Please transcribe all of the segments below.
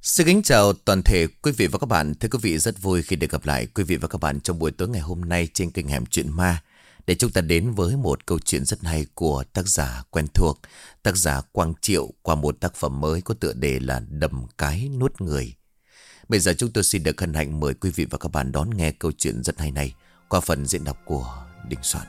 Xin kính chào toàn thể quý vị và các bạn. Thưa quý vị, rất vui khi được gặp lại quý vị và các bạn trong buổi tối ngày hôm nay trên kênh Hẻm Chuyện Ma, để chúng ta đến với một câu chuyện rất hay của tác giả quen thuộc, tác giả Quang Triệu, qua một tác phẩm mới có tựa đề là Đầm Cái Nuốt Người. Bây giờ chúng tôi xin được hân hạnh mời quý vị và các bạn đón nghe câu chuyện rất hay này qua phần diễn đọc của Đình Soạn.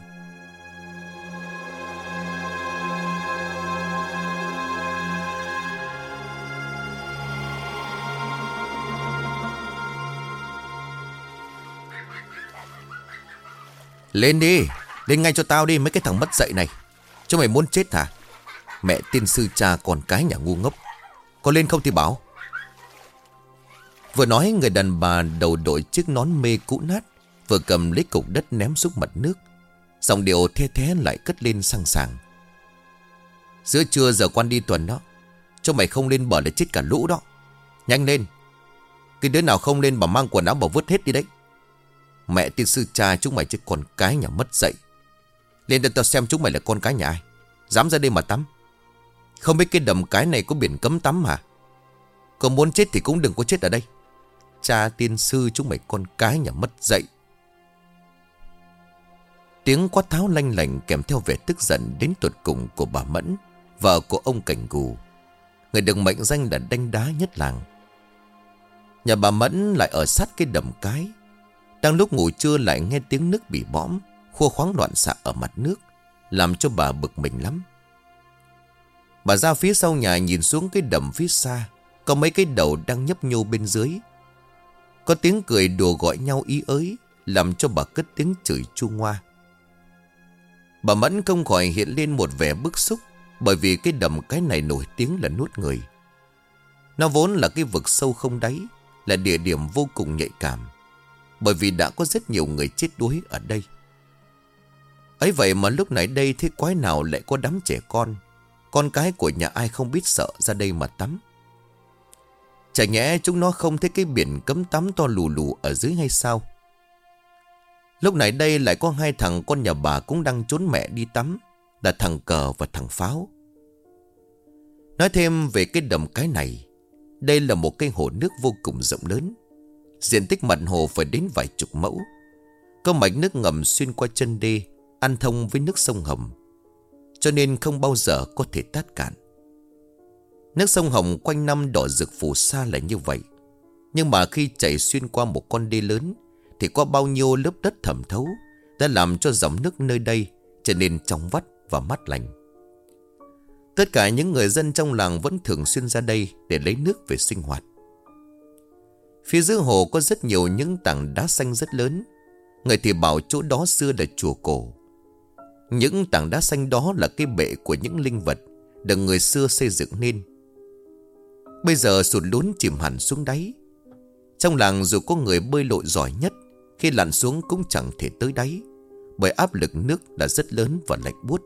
Lên đi, lên ngay cho tao đi mấy cái thằng mất dạy này. Chúng mày muốn chết hả? Mẹ tiên sư cha con cái nhà ngu ngốc. Có lên không thì bảo. Vừa nói, người đàn bà đầu đội chiếc nón mê cũ nát, vừa cầm lấy cục đất ném xuống mặt nước. Giọng điệu the thé lại cất lên sang sảng. Giữa trưa giờ quan đi tuần đó, cho mày không lên bờ là chết cả lũ đó. Nhanh lên. Cái đứa nào không lên bà mang quần áo bà vứt hết đi đấy. Mẹ tiên sư cha chúng mày chứ con cái nhà mất dạy. Lên đây tao xem chúng mày là con cái nhà ai. Dám ra đây mà tắm. Không biết cái đầm cái này có biển cấm tắm hả? Còn muốn chết thì cũng đừng có chết ở đây. Cha tiên sư chúng mày con cái nhà mất dạy. Tiếng quát tháo lanh lành kèm theo vẻ tức giận đến tột cùng của bà Mẫn, vợ của ông Cảnh Gù, người được mệnh danh là đanh đá nhất làng. Nhà bà Mẫn lại ở sát cái đầm cái. Đang lúc ngủ trưa lại nghe tiếng nước bị bõm, khua khoáng loạn xạ ở mặt nước, làm cho bà bực mình lắm. Bà ra phía sau nhà nhìn xuống cái đầm phía xa, có mấy cái đầu đang nhấp nhô bên dưới. Có tiếng cười đùa gọi nhau ý ới, làm cho bà cất tiếng chửi chu ngoa. Bà Mẫn không khỏi hiện lên một vẻ bức xúc, bởi vì cái đầm cái này nổi tiếng là nuốt người. Nó vốn là cái vực sâu không đáy, là địa điểm vô cùng nhạy cảm, bởi vì đã có rất nhiều người chết đuối ở đây. Ấy vậy mà lúc nãy đây thế quái nào lại có đám trẻ con cái của nhà ai không biết sợ ra đây mà tắm. Chả nhẽ chúng nó không thấy cái biển cấm tắm to lù lù ở dưới hay sao? Lúc nãy đây lại có hai thằng con nhà bà cũng đang trốn mẹ đi tắm, là thằng Cờ và thằng Pháo. Nói thêm về cái đầm cái này, đây là một cái hồ nước vô cùng rộng lớn. Diện tích mặt hồ phải đến vài chục mẫu. Có mạch nước ngầm xuyên qua chân đê, ăn thông với nước sông Hồng, cho nên không bao giờ có thể tát cạn. Nước sông Hồng quanh năm đỏ rực phù sa là như vậy. Nhưng mà khi chảy xuyên qua một con đê lớn, thì qua bao nhiêu lớp đất thẩm thấu đã làm cho dòng nước nơi đây trở nên trong vắt và mát lành. Tất cả những người dân trong làng vẫn thường xuyên ra đây để lấy nước về sinh hoạt. Phía dưới hồ có rất nhiều những tảng đá xanh rất lớn. Người thì bảo chỗ đó xưa là chùa cổ. Những tảng đá xanh đó là cái bệ của những linh vật được người xưa xây dựng nên. Bây giờ sụt lún chìm hẳn xuống đáy. Trong làng dù có người bơi lội giỏi nhất, khi lặn xuống cũng chẳng thể tới đáy, bởi áp lực nước đã rất lớn và lạnh buốt.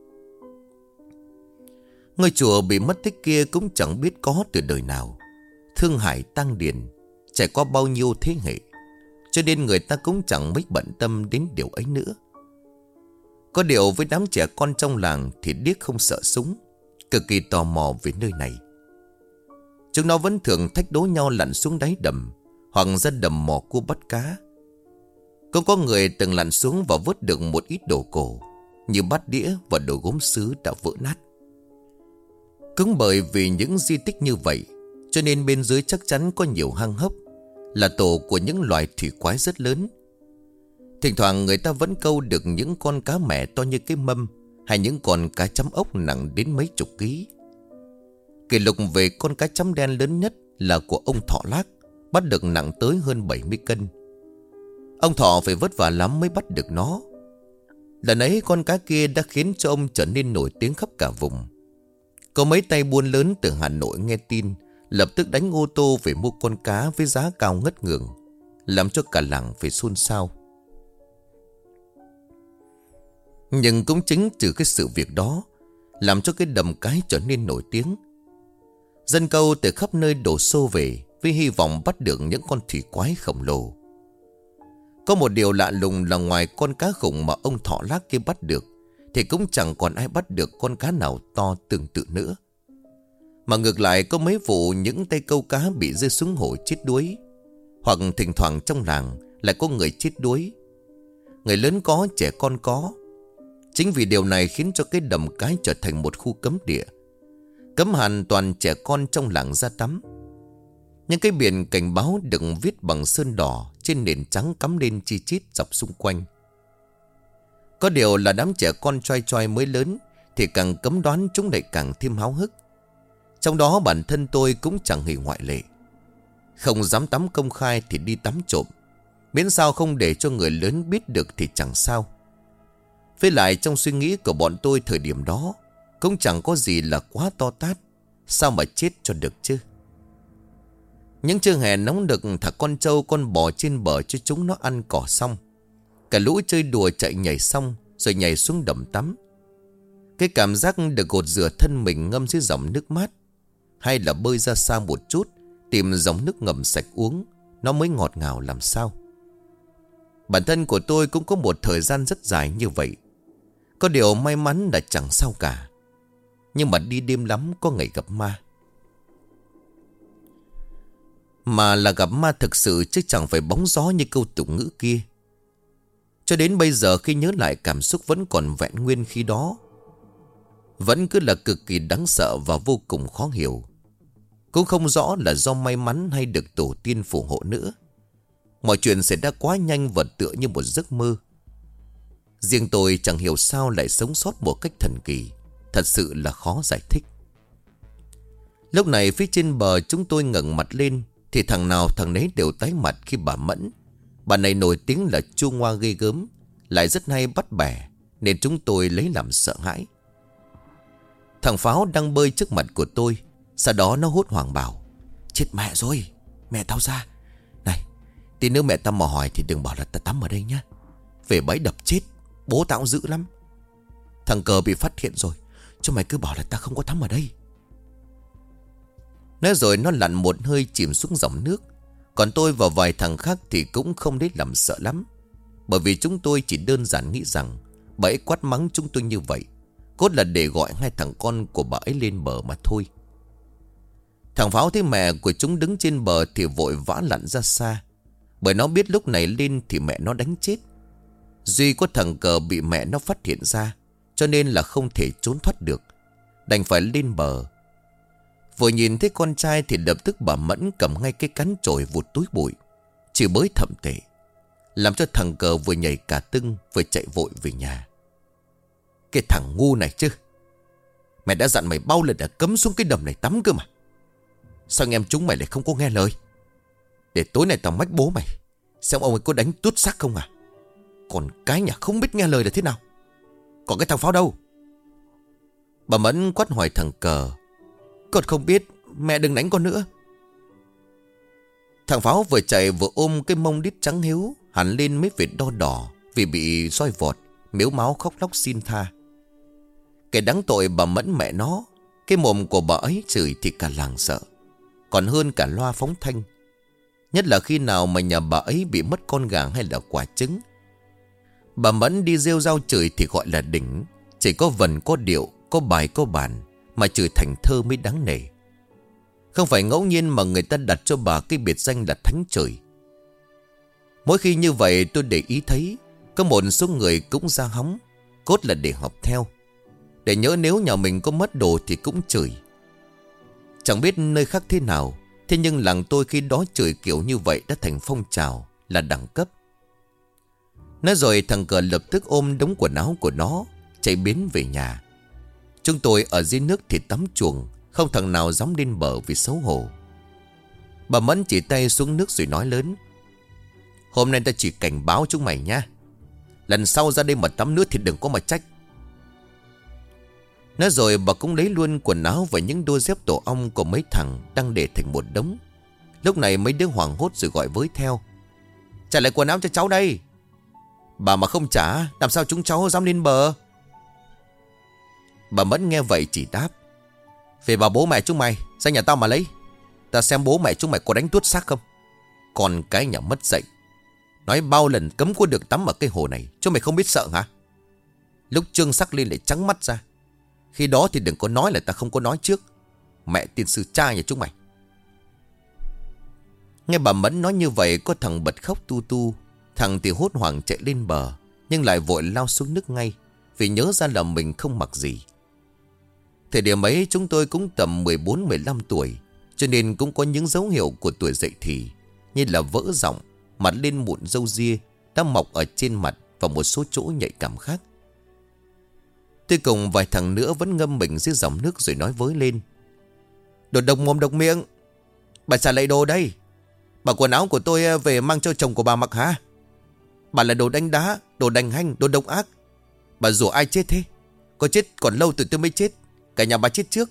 Ngôi chùa bị mất tích kia cũng chẳng biết có từ đời nào. Thương Hải Tăng Điền trải qua bao nhiêu thế hệ, cho nên người ta cũng chẳng mấy bận tâm đến điều ấy nữa. Có điều với đám trẻ con trong làng thì điếc không sợ súng, cực kỳ tò mò về nơi này. Chúng nó vẫn thường thách đố nhau lặn xuống đáy đầm, hoặc ra đầm mò cua bắt cá. Cũng có người từng lặn xuống và vớt được một ít đồ cổ, như bát đĩa và đồ gốm sứ đã vỡ nát. Cũng bởi vì những di tích như vậy, cho nên bên dưới chắc chắn có nhiều hang hốc, là tổ của những loài thủy quái rất lớn. Thỉnh thoảng người ta vẫn câu được những con cá mẹ to như cái mâm, hay những con cá chấm ốc nặng đến mấy chục ký. Kỷ lục về con cá chấm đen lớn nhất là của ông Thọ Lác, bắt được nặng tới hơn 70 cân. Ông Thọ phải vất vả lắm mới bắt được nó. Lần ấy con cá kia đã khiến cho ông trở nên nổi tiếng khắp cả vùng. Có mấy tay buôn lớn từ Hà Nội nghe tin, lập tức đánh ô tô về mua con cá với giá cao ngất ngường, làm cho cả làng phải xôn xao. Nhưng cũng chính từ cái sự việc đó, làm cho cái đầm cái trở nên nổi tiếng. Dân câu từ khắp nơi đổ xô về với hy vọng bắt được những con thủy quái khổng lồ. Có một điều lạ lùng là ngoài con cá khủng mà ông Thọ Lác kia bắt được, thì cũng chẳng còn ai bắt được con cá nào to tương tự nữa. Mà ngược lại có mấy vụ những tay câu cá bị rơi xuống hồ chết đuối. Hoặc thỉnh thoảng trong làng lại có người chết đuối. Người lớn có, trẻ con có. Chính vì điều này khiến cho cái đầm cái trở thành một khu cấm địa, cấm hoàn toàn trẻ con trong làng ra tắm. Những cái biển cảnh báo được viết bằng sơn đỏ trên nền trắng cắm lên chi chít dọc xung quanh. Có điều là đám trẻ con choai choai mới lớn thì càng cấm đoán chúng lại càng thêm háo hức. Trong đó bản thân tôi cũng chẳng hề ngoại lệ. Không dám tắm công khai thì đi tắm trộm, miễn sao không để cho người lớn biết được thì chẳng sao. Với lại trong suy nghĩ của bọn tôi thời điểm đó cũng chẳng có gì là quá to tát, sao mà chết cho được chứ. Những trưa hè nóng nực thả con trâu con bò trên bờ cho chúng nó ăn cỏ xong, cả lũ chơi đùa chạy nhảy xong rồi nhảy xuống đầm tắm. Cái cảm giác được gột rửa thân mình ngâm dưới dòng nước mát, hay là bơi ra xa một chút tìm dòng nước ngầm sạch uống, nó mới ngọt ngào làm sao. Bản thân của tôi cũng có một thời gian rất dài như vậy. Có điều may mắn là chẳng sao cả. Nhưng mà đi đêm lắm có ngày gặp ma. Mà là gặp ma thực sự chứ chẳng phải bóng gió như câu tục ngữ kia. Cho đến bây giờ khi nhớ lại cảm xúc vẫn còn vẹn nguyên khi đó. Vẫn cứ là cực kỳ đáng sợ và vô cùng khó hiểu. Cũng không rõ là do may mắn hay được tổ tiên phù hộ nữa. Mọi chuyện xảy ra quá nhanh và tựa như một giấc mơ. Riêng tôi chẳng hiểu sao lại sống sót một cách thần kỳ. Thật sự là khó giải thích. Lúc này phía trên bờ chúng tôi ngẩng mặt lên thì thằng nào thằng nấy đều tái mặt khi bà Mẫn. Bà này nổi tiếng là chua ngoa ghê gớm, lại rất hay bắt bẻ, nên chúng tôi lấy làm sợ hãi. Thằng Pháo đang bơi trước mặt của tôi. Sau đó nó hốt hoảng bảo: chết mẹ rồi, mẹ tao ra. Này, tí nữa mẹ tao mà hỏi thì đừng bảo là tao tắm ở đây nhá. Về bẫy đập chết, bố tao cũng dữ lắm. Thằng Cờ bị phát hiện rồi, cho mày cứ bảo là tao không có tắm ở đây. Nói rồi nó lặn một hơi chìm xuống dòng nước. Còn tôi và vài thằng khác thì cũng không đến làm sợ lắm. Bởi vì chúng tôi chỉ đơn giản nghĩ rằng bà ấy quát mắng chúng tôi như vậy cốt là để gọi hai thằng con của bà ấy lên bờ mà thôi. Thằng Pháo thấy mẹ của chúng đứng trên bờ thì vội vã lặn ra xa, bởi nó biết lúc này lên thì mẹ nó đánh chết. Duy có thằng Cờ bị mẹ nó phát hiện ra, cho nên là không thể trốn thoát được, đành phải lên bờ. Vừa nhìn thấy con trai thì lập tức bà Mẫn cầm ngay cái cán chổi vụt túi bụi, chỉ bới thậm tệ, làm cho thằng Cờ vừa nhảy cả tưng vừa chạy vội về nhà. Cái thằng ngu này chứ, mẹ đã dặn mày bao lần đã cấm xuống cái đầm này tắm cơ mà. Sao anh em chúng mày lại không có nghe lời? Để tối nay tao mách bố mày xem ông ấy có đánh tuốt xác không à. Còn cái nhà không biết nghe lời là thế nào. Còn cái thằng Pháo đâu? Bà Mẫn quát hỏi thằng Cờ: con không biết, mẹ đừng đánh con nữa. Thằng Pháo vừa chạy vừa ôm cái mông đít trắng hiếu hẳn lên mấy vệt đo đỏ vì bị roi vọt, mếu máo khóc lóc xin tha. Cái đáng tội bà Mẫn mẹ nó, cái mồm của bà ấy chửi thì cả làng sợ, còn hơn cả loa phóng thanh. Nhất là khi nào mà nhà bà ấy bị mất con gà hay là quả trứng. Bà Mẫn đi rêu rao chửi thì gọi là đỉnh. Chỉ có vần có điệu, có bài có bản, mà chửi thành thơ mới đáng nể. Không phải ngẫu nhiên mà người ta đặt cho bà cái biệt danh là thánh chửi. Mỗi khi như vậy tôi để ý thấy có một số người cũng ra hóng, cốt là để học theo, để nhớ nếu nhà mình có mất đồ thì cũng chửi. Chẳng biết nơi khác thế nào, thế nhưng làng tôi khi đó chửi kiểu như vậy đã thành phong trào, là đẳng cấp. Nói rồi thằng Cờ lập tức ôm đống quần áo của nó chạy biến về nhà. Chúng tôi ở dưới nước thì tắm chuồng, không thằng nào dám lên bờ vì xấu hổ. Bà Mẫn chỉ tay xuống nước rồi nói lớn: hôm nay ta chỉ cảnh báo chúng mày nha, lần sau ra đây mà tắm nước thì đừng có mà trách. Nói rồi bà cũng lấy luôn quần áo và những đôi dép tổ ong của mấy thằng đang để thành một đống. Lúc này mấy đứa hoảng hốt rồi gọi với theo: trả lại quần áo cho cháu đây. Bà mà không trả, làm sao chúng cháu dám lên bờ? Bà Mẫn nghe vậy chỉ đáp: về bảo bố mẹ chúng mày ra nhà tao mà lấy. Ta xem bố mẹ chúng mày có đánh tuốt xác không. Còn cái nhà mất dạy, nói bao lần cấm có được tắm ở cái hồ này, chúng mày không biết sợ hả? Lúc trương sắc lên lại trắng mắt ra. Khi đó thì đừng có nói là ta không có nói trước. Mẹ tiên sư cha nhà chúng mày. Nghe bà Mẫn nói như vậy, có thằng bật khóc tu tu. Thằng thì hốt hoảng chạy lên bờ, nhưng lại vội lao xuống nước ngay, vì nhớ ra là mình không mặc gì. Thời điểm ấy chúng tôi cũng tầm 14-15 tuổi, cho nên cũng có những dấu hiệu của tuổi dậy thì, như là vỡ giọng, mặt lên mụn râu ria đã mọc ở trên mặt và một số chỗ nhạy cảm khác. Tôi cùng vài thằng nữa vẫn ngâm mình dưới dòng nước rồi nói với lên: Đồ độc mồm độc miệng, bà trả lại đồ đây. Bà quần áo của tôi về mang cho chồng của bà mặc hả? Bà là đồ đánh đá, đồ đành hanh, đồ độc ác. Bà rủa ai chết thế? Có chết còn lâu tụi tôi mới chết. Cả nhà bà chết trước.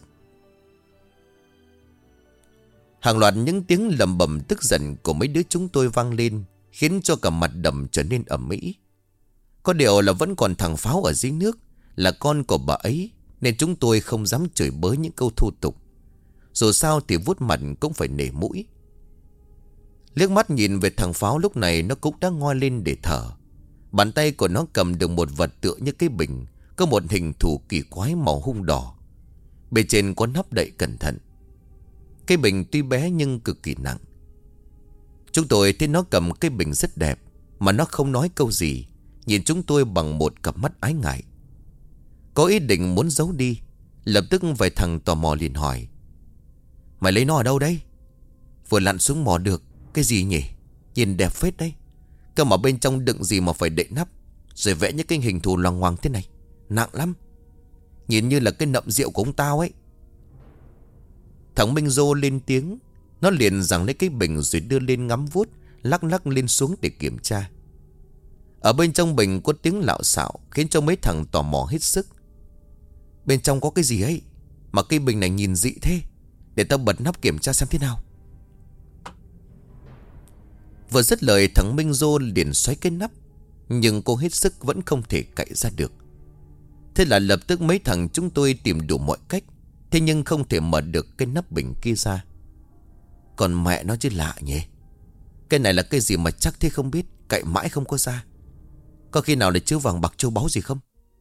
Hàng loạt những tiếng lầm bầm tức giận của mấy đứa chúng tôi vang lên, khiến cho cả mặt đầm trở nên ầm ĩ. Có điều là vẫn còn thằng Pháo ở dưới nước, là con của bà ấy, nên chúng tôi không dám chửi bới những câu thô tục. Dù sao thì vuốt mặt cũng phải nể mũi. Liếc mắt nhìn về thằng Pháo, lúc này nó cũng đã ngoi lên để thở. Bàn tay của nó cầm được một vật tựa như cái bình, có một hình thù kỳ quái màu hung đỏ. Bề trên có nắp đậy cẩn thận. Cái bình tuy bé nhưng cực kỳ nặng. Chúng tôi thấy nó cầm cái bình rất đẹp, mà nó không nói câu gì, nhìn chúng tôi bằng một cặp mắt ái ngại. Có ý định muốn giấu đi. Lập tức vài thằng tò mò liền hỏi: Mày lấy nó ở đâu đấy? Vừa lặn xuống mò được. Cái gì nhỉ? Nhìn đẹp phết đấy. Cơ mà bên trong đựng gì mà phải đậy nắp, rồi vẽ những cái hình thù loằng ngoằng thế này. Nặng lắm. Nhìn như là cái nậm rượu của ông tao ấy. Thằng Minh Dô lên tiếng. Nó liền giằng lấy cái bình rồi đưa lên ngắm vuốt, lắc lắc lên xuống để kiểm tra. Ở bên trong bình có tiếng lạo xạo, khiến cho mấy thằng tò mò hết sức. Bên trong có cái gì ấy mà cái bình này nhìn dị thế? Để tao bật nắp kiểm tra xem thế nào. Vừa dứt lời, thằng Minh Dô liền xoáy cái nắp, nhưng cô hết sức vẫn không thể cạy ra được. Thế là lập tức mấy thằng chúng tôi tìm đủ mọi cách, thế nhưng không thể mở được cái nắp bình kia ra. Còn mẹ nó chứ lạ nhỉ. Cái này là cái gì mà chắc thế không biết, cạy mãi không có ra. Có khi nào là chứa vàng bạc châu báu gì không?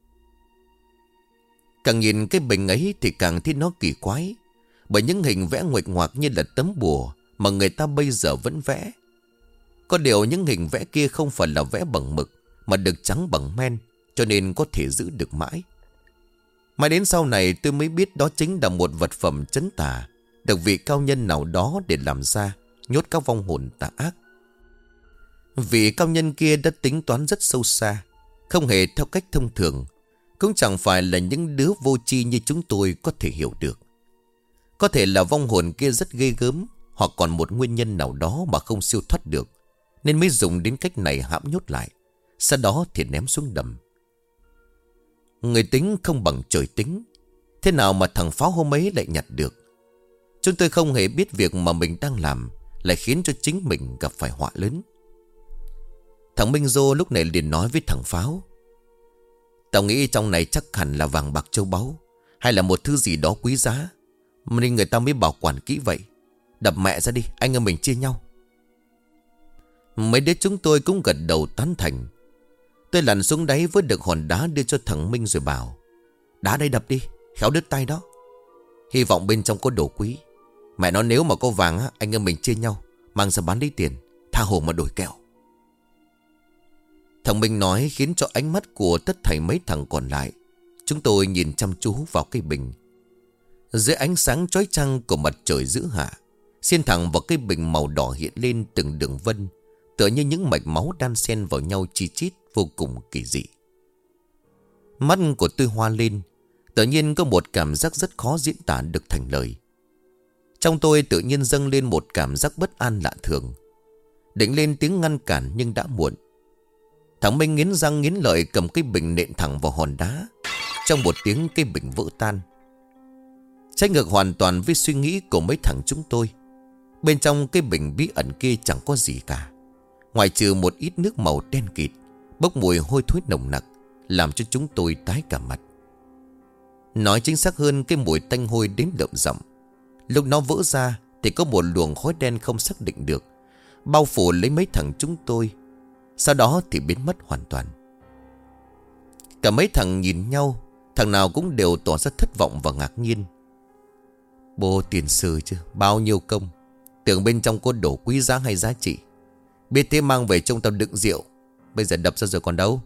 Càng nhìn cái bình ấy thì càng thấy nó kỳ quái, bởi những hình vẽ nguệch ngoạc như là tấm bùa mà người ta bây giờ vẫn vẽ. Có điều những hình vẽ kia không phải là vẽ bằng mực, mà được trắng bằng men, cho nên có thể giữ được mãi. Mãi đến sau này tôi mới biết đó chính là một vật phẩm trấn tà, được vị cao nhân nào đó để làm ra, nhốt các vong hồn tà ác. Vị cao nhân kia đã tính toán rất sâu xa, không hề theo cách thông thường, cũng chẳng phải là những đứa vô tri như chúng tôi có thể hiểu được. Có thể là vong hồn kia rất ghê gớm, hoặc còn một nguyên nhân nào đó mà không siêu thoát được, nên mới dùng đến cách này hãm nhốt lại, sau đó thì ném xuống đầm. Người tính không bằng trời tính. Thế nào mà thằng Pháo hôm ấy lại nhặt được? Chúng tôi không hề biết việc mà mình đang làm lại khiến cho chính mình gặp phải họa lớn. Thằng Minh Dô lúc này liền nói với thằng Pháo: Tao nghĩ trong này chắc hẳn là vàng bạc châu báu, hay là một thứ gì đó quý giá, nên người ta mới bảo quản kỹ vậy. Đập mẹ ra đi, anh em mình chia nhau. Mấy đứa chúng tôi cũng gật đầu tán thành. Tôi lặn xuống đáy với được hòn đá đưa cho thằng Minh rồi bảo: Đá đây đập đi, khéo đứt tay đó. Hy vọng bên trong có đồ quý. Mẹ nó nếu mà có vàng á, anh em mình chia nhau, mang ra bán lấy tiền, tha hồ mà đổi kẹo. Thằng Minh nói khiến cho ánh mắt của tất thảy mấy thằng còn lại. Chúng tôi nhìn chăm chú vào cái bình. Dưới ánh sáng chói chang của mặt trời giữa hạ, xiên thẳng vào cái bình màu đỏ hiện lên từng đường vân, tựa như những mạch máu đan xen vào nhau chi chít, vô cùng kỳ dị. Mắt của tôi hoa lên, tự nhiên có một cảm giác rất khó diễn tả được thành lời. Trong tôi tự nhiên dâng lên một cảm giác bất an lạ thường. Định lên tiếng ngăn cản nhưng đã muộn. Thằng Minh nghiến răng nghiến lợi cầm cái bình nện thẳng vào hòn đá. Trong một tiếng cái bình vỡ tan. Trái ngược hoàn toàn với suy nghĩ của mấy thằng chúng tôi. Bên trong cái bình bí ẩn kia chẳng có gì cả, ngoài trừ một ít nước màu đen kịt, bốc mùi hôi thối nồng nặc, làm cho chúng tôi tái cả mặt. Nói chính xác hơn, cái mùi tanh hôi đến đậm đậm. Lúc nó vỡ ra thì có một luồng khói đen không xác định được, bao phủ lấy mấy thằng chúng tôi, sau đó thì biến mất hoàn toàn. Cả mấy thằng nhìn nhau, thằng nào cũng đều tỏ ra thất vọng và ngạc nhiên. Bố tiền sư chứ, bao nhiêu công. Tưởng bên trong có đồ quý giá hay giá trị. Biết thế mang về trong tao đựng rượu. Bây giờ đập ra rồi còn đâu.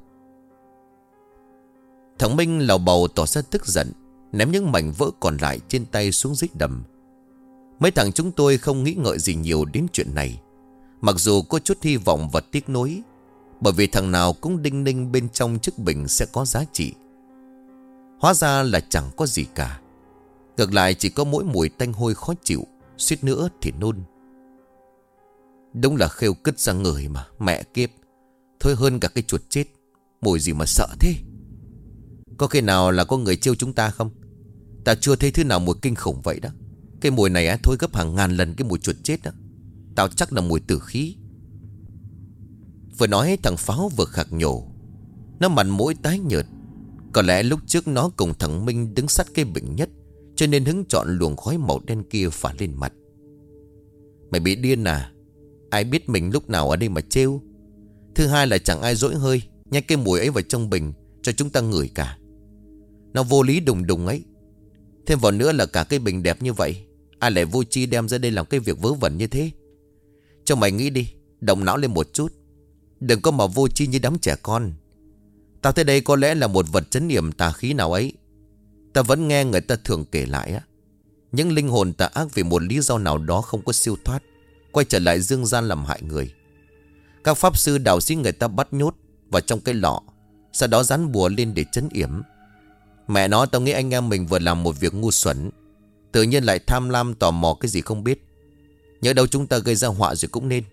Thằng Minh lầu bầu tỏ ra tức giận, ném những mảnh vỡ còn lại trên tay xuống dưới đầm. Mấy thằng chúng tôi không nghĩ ngợi gì nhiều đến chuyện này, mặc dù có chút hy vọng và tiếc nuối, bởi vì thằng nào cũng đinh ninh bên trong chiếc bình sẽ có giá trị. Hóa ra là chẳng có gì cả. Ngược lại chỉ có mỗi mùi tanh hôi khó chịu, suýt nữa thì nôn. Đúng là khêu cứt ra người mà, mẹ kiếp. Thôi hơn cả cái chuột chết. Mùi gì mà sợ thế. Có khi nào là có người trêu chúng ta không? Ta chưa thấy thứ nào mùi kinh khủng vậy đó. Cái mùi này á, thôi gấp hàng ngàn lần cái mùi chuột chết đó. Tao chắc là mùi tử khí. Vừa nói thằng Pháo vừa khạc nhổ. Nó mặt mũi tái nhợt. Có lẽ lúc trước nó cùng thằng Minh đứng sát cây bình nhất, cho nên hứng chọn luồng khói màu đen kia phả lên mặt. Mày bị điên à? Ai biết mình lúc nào ở đây mà trêu. Thứ hai là chẳng ai dỗi hơi nhét cái mùi ấy vào trong bình cho chúng ta ngửi cả. Nó vô lý đùng đùng ấy. Thêm vào nữa là cả cái bình đẹp như vậy, ai lại vô tri đem ra đây làm cái việc vớ vẩn như thế. Cho mày nghĩ đi, động não lên một chút. Đừng có mà vô tri như đám trẻ con. Tao thấy đây có lẽ là một vật trấn yểm tà khí nào ấy. Ta vẫn nghe người ta thường kể lại á, những linh hồn tà ác vì một lý do nào đó không có siêu thoát, quay trở lại dương gian làm hại người. Các pháp sư đạo sĩ người ta bắt nhốt vào trong cái lọ, sau đó dán bùa lên để trấn yểm. Mẹ nó, tao nghĩ anh em mình vừa làm một việc ngu xuẩn, tự nhiên lại tham lam tò mò cái gì không biết. Nhớ đâu chúng ta gây ra họa rồi cũng nên.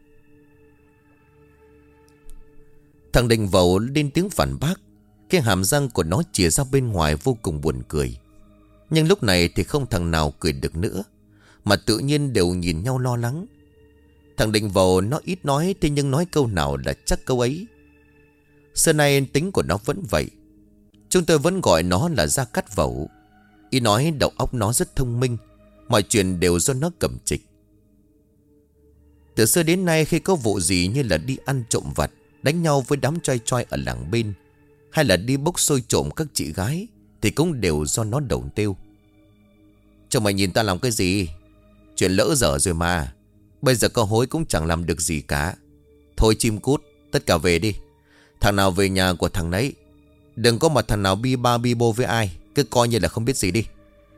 Thằng Đình Vẩu lên tiếng phản bác. Cái hàm răng của nó chìa ra bên ngoài vô cùng buồn cười. Nhưng lúc này thì không thằng nào cười được nữa, mà tự nhiên đều nhìn nhau lo lắng. Thằng Đình Vẩu nó ít nói, thế nhưng nói câu nào là chắc câu ấy. Xưa nay tính của nó vẫn vậy. Chúng tôi vẫn gọi nó là Gia Cát Vẩu. Ý nói đầu óc nó rất thông minh, mọi chuyện đều do nó cầm trịch. Từ xưa đến nay khi có vụ gì như là đi ăn trộm vặt, đánh nhau với đám choi choi ở làng bên, hay là đi bốc xôi trộm các chị gái, thì cũng đều do nó đầu tiêu. Cho mày nhìn ta làm cái gì? Chuyện lỡ dở rồi mà. Bây giờ có hối cũng chẳng làm được gì cả. Thôi chim cút, tất cả về đi. Thằng nào về nhà của thằng nấy. Đừng có mà thằng nào bi ba bi bô với ai, cứ coi như là không biết gì đi.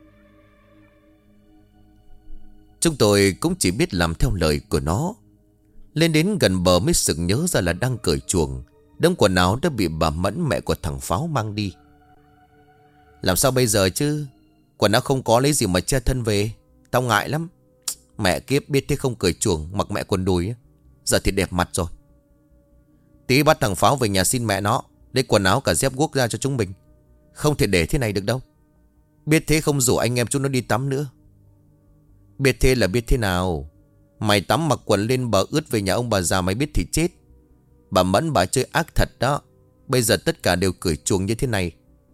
Chúng tôi cũng chỉ biết làm theo lời của nó. Lên đến gần bờ mới sực nhớ ra là đang cởi chuồng. Đống quần áo đã bị bà Mẫn, mẹ của thằng Pháo, mang đi. Làm sao bây giờ chứ? Quần áo không có lấy gì mà che thân về. Tao ngại lắm. Mẹ kiếp, biết thế không cởi chuồng mặc mẹ quần đùi. Giờ thì đẹp mặt rồi. Tí bắt thằng Pháo về nhà xin mẹ nó lấy quần áo cả dép guốc ra cho chúng mình. Không thể để thế này được đâu. Biết thế không rủ anh em chúng nó đi tắm nữa. Biết thế là biết thế nào? Mày tắm mặc quần lên bờ ướt về nhà ông bà già mày biết thì chết. Bà Mẫn bà chơi ác thật đó. Bây giờ tất cả đều cởi chuồng như thế này.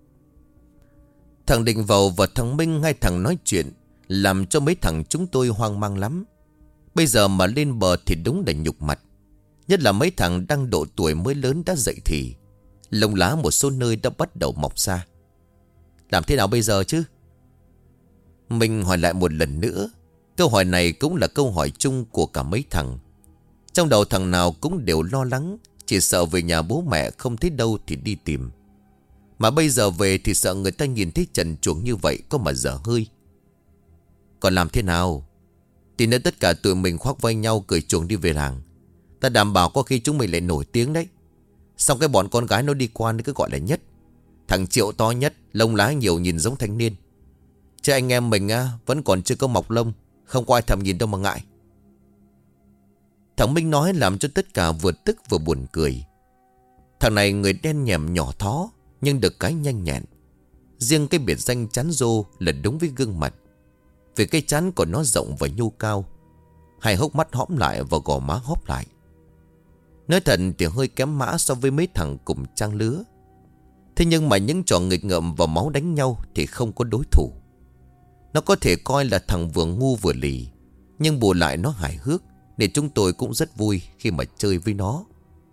Thằng Đình Vẩu và thằng Minh, hai thằng nói chuyện, làm cho mấy thằng chúng tôi hoang mang lắm. Bây giờ mà lên bờ thì đúng là nhục mặt. Nhất là mấy thằng đang độ tuổi mới lớn đã dậy thì. Lông lá một số nơi đã bắt đầu mọc ra. Làm thế nào bây giờ chứ? Mình hỏi lại một lần nữa. Câu hỏi này cũng là câu hỏi chung của cả mấy thằng. Trong đầu thằng nào cũng đều lo lắng, chỉ sợ về nhà bố mẹ không thấy đâu thì đi tìm. Mà bây giờ về thì sợ người ta nhìn thấy trần truồng như vậy có mà dở hơi. Còn làm thế nào? Thì nếu tất cả tụi mình khoác vai nhau cởi chuồng đi về làng, ta đảm bảo có khi chúng mình lại nổi tiếng đấy. Xong cái bọn con gái nó đi qua nó cứ gọi là Nhất. Thằng Triệu to nhất, lông lá nhiều nhìn giống thanh niên. Chứ anh em mình vẫn còn chưa có mọc lông, không có ai thèm nhìn đâu mà ngại. Thằng Minh nói làm cho tất cả vừa tức vừa buồn cười. Thằng này người đen nhèm nhỏ thó, nhưng được cái nhanh nhẹn. Riêng cái biệt danh chán rô là đúng với gương mặt. Vì cái chán của nó rộng và nhô cao, hai hốc mắt hõm lại và gò má hóp lại. Nói thật thì hơi kém mã so với mấy thằng cùng trang lứa. Thế nhưng mà những trò nghịch ngợm và máu đánh nhau thì không có đối thủ. Nó có thể coi là thằng vừa ngu vừa lì, nhưng bù lại nó hài hước, nên chúng tôi cũng rất vui khi mà chơi với nó.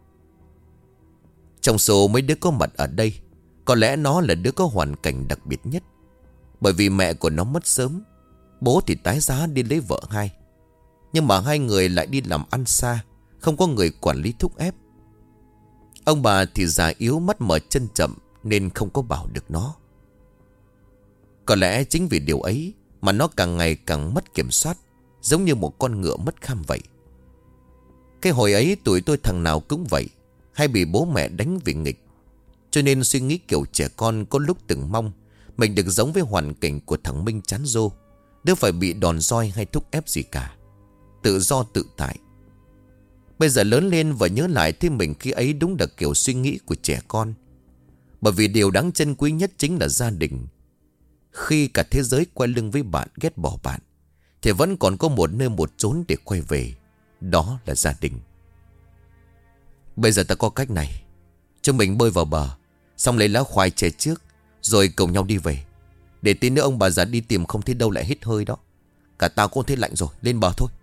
Trong số mấy đứa có mặt ở đây, có lẽ nó là đứa có hoàn cảnh đặc biệt nhất. Bởi vì mẹ của nó mất sớm. Bố thì tái giá đi lấy vợ hai. Nhưng mà hai người lại đi làm ăn xa, không có người quản lý thúc ép. Ông bà thì già yếu, mắt mở chân chậm, nên không có bảo được nó. Có lẽ chính vì điều ấy mà nó càng ngày càng mất kiểm soát, giống như một con ngựa mất kham vậy. Cái hồi ấy tuổi tôi thằng nào cũng vậy, hay bị bố mẹ đánh vì nghịch. Cho nên suy nghĩ kiểu trẻ con có lúc từng mong mình được giống với hoàn cảnh của thằng Minh chán rô, đứa phải bị đòn roi hay thúc ép gì cả, tự do tự tại. Bây giờ lớn lên và nhớ lại thì mình khi ấy đúng là kiểu suy nghĩ của trẻ con. Bởi vì điều đáng trân quý nhất chính là gia đình. Khi cả thế giới quay lưng với bạn, ghét bỏ bạn, thì vẫn còn có một nơi một chốn để quay về. Đó là gia đình. Bây giờ ta có cách này. Cho mình bơi vào bờ, xong lấy lá khoai che trước, rồi cùng nhau đi về. Để tí nữa ông bà già đi tìm không thấy đâu lại hết hơi đó. Cả tao cũng thấy lạnh rồi, lên bờ thôi.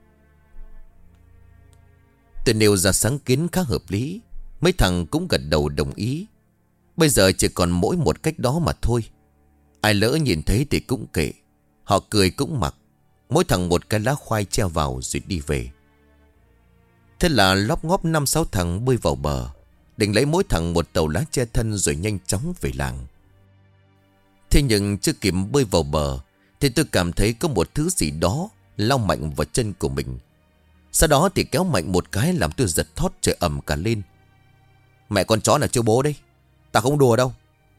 Tôi nêu ra sáng kiến khá hợp lý. Mấy thằng cũng gật đầu đồng ý. Bây giờ chỉ còn mỗi một cách đó mà thôi. Ai lỡ nhìn thấy thì cũng kệ. Họ cười cũng mặc. Mỗi thằng một cái lá khoai treo vào rồi đi về. Thế là lóp ngóp 5-6 thằng bơi vào bờ, định lấy mỗi thằng một tàu lá che thân rồi nhanh chóng về làng. Thế nhưng chưa kịp bơi vào bờ thì tôi cảm thấy có một thứ gì đó lao mạnh vào chân của mình. Sau đó thì kéo mạnh một cái làm tôi giật thót trời ẩm cả lên. Mẹ con chó là chưa bố đấy, ta không đùa đâu.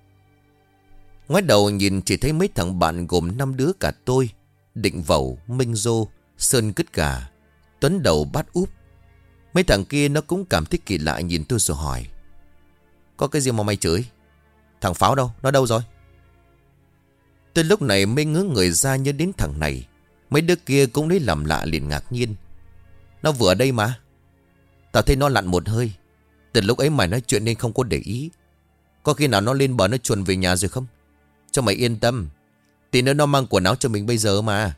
Ngoái đầu nhìn chỉ thấy mấy thằng bạn gồm 5 đứa cả tôi, Định Vẩu, Minh Dô, Sơn Cứt Gà, Tuấn Đầu Bát Úp. Mấy thằng kia nó cũng cảm thấy kỳ lạ, nhìn tôi rồi hỏi: có cái gì mà mày chửi? Thằng Pháo đâu? Nó đâu rồi? Tôi lúc này mới ngớ người ra nhớ đến thằng này. Mấy đứa kia cũng lấy làm lạ liền ngạc nhiên. Nó vừa ở đây mà. Tao thấy nó lặn một hơi. Từ lúc ấy mày nói chuyện nên không có để ý. Có khi nào nó lên bờ nó chuồn về nhà rồi không? Cho mày yên tâm, tí nữa nó mang quần áo cho mình bây giờ mà.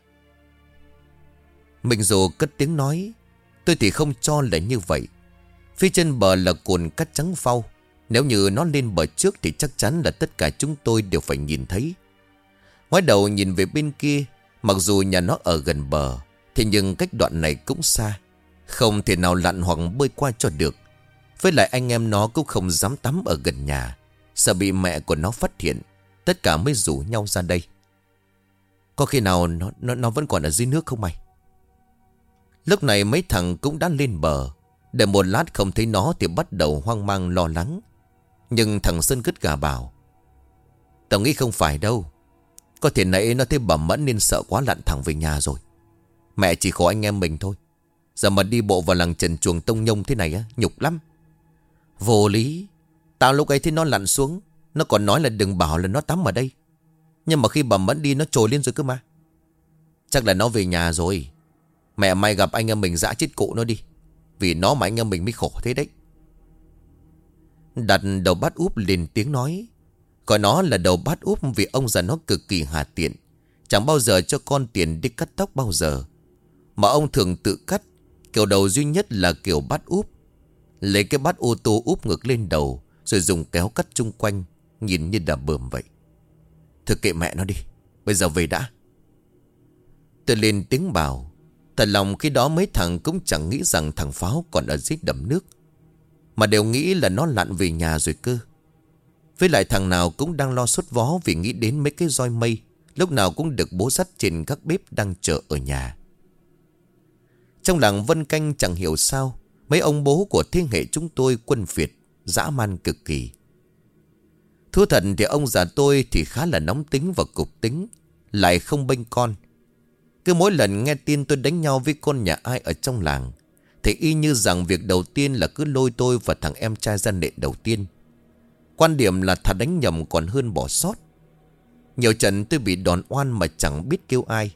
Mình dù cất tiếng nói, tôi thì không cho là như vậy. Phía trên bờ là cồn cát trắng phau. Nếu như nó lên bờ trước thì chắc chắn là tất cả chúng tôi đều phải nhìn thấy. Ngoái đầu nhìn về bên kia, mặc dù nhà nó ở gần bờ, thế nhưng cách đoạn này cũng xa, không thể nào lặn hoặc bơi qua cho được. Với lại anh em nó cũng không dám tắm ở gần nhà, sợ bị mẹ của nó phát hiện. Tất cả mới rủ nhau ra đây. Có khi nào nó vẫn còn ở dưới nước không mày? Lúc này mấy thằng cũng đã lên bờ. Để một lát không thấy nó thì bắt đầu hoang mang lo lắng. Nhưng thằng Sơn Cứt Gà bảo: tao nghĩ không phải đâu. Có thể nãy nó thấy bà Mẫn nên sợ quá lặn thẳng về nhà rồi. Mẹ chỉ khổ anh em mình thôi. Giờ mà đi bộ vào làng trần chuồng tông nhông thế này á, nhục lắm. Vô lý. Tao lúc ấy thấy nó lặn xuống, nó còn nói là đừng bảo là nó tắm ở đây. Nhưng mà khi bà Mẫn đi nó trồi lên rồi cơ mà. Chắc là nó về nhà rồi. Mẹ mày gặp anh em mình dã chết cụ nó đi. Vì nó mà anh em mình mới khổ thế đấy. Đặt Đầu Bát Úp lên tiếng nói. Gọi nó là Đầu Bát Úp vì ông già nó cực kỳ hà tiện. Chẳng bao giờ cho con tiền đi cắt tóc bao giờ. Mà ông thường tự cắt. Kiểu đầu duy nhất là kiểu bát úp. Lấy cái bát ô tô úp ngược lên đầu, rồi dùng kéo cắt chung quanh, nhìn như đà bờm vậy. Thôi kệ mẹ nó đi, bây giờ về đã. Tôi lên tiếng bảo. Thật lòng khi đó mấy thằng cũng chẳng nghĩ rằng thằng Pháo còn ở dưới đầm nước, mà đều nghĩ là nó lặn về nhà rồi cơ. Với lại thằng nào cũng đang lo sốt vó vì nghĩ đến mấy cái roi mây lúc nào cũng được bố dắt trên các bếp đang chờ ở nhà. Trong làng Vân Canh chẳng hiểu sao mấy ông bố của thế hệ chúng tôi quân Việt dã man cực kỳ. Thú thật thì ông già tôi thì khá là nóng tính và cục tính, lại không bênh con. Cứ mỗi lần nghe tin tôi đánh nhau với con nhà ai ở trong làng thì y như rằng việc đầu tiên là cứ lôi tôi và thằng em trai ra nện đầu tiên. Quan điểm là thà đánh nhầm còn hơn bỏ sót. Nhiều trận tôi bị đòn oan mà chẳng biết kêu ai.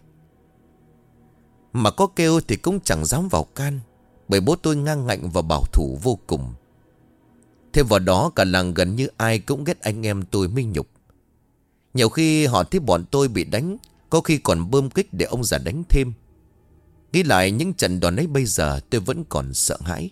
Mà có kêu thì cũng chẳng dám vào can, bởi bố tôi ngang ngạnh và bảo thủ vô cùng. Thêm vào đó cả làng gần như ai cũng ghét anh em tôi mới nhục. Nhiều khi họ thấy bọn tôi bị đánh, có khi còn bơm kích để ông già đánh thêm. Nghĩ lại những trận đòn ấy bây giờ tôi vẫn còn sợ hãi.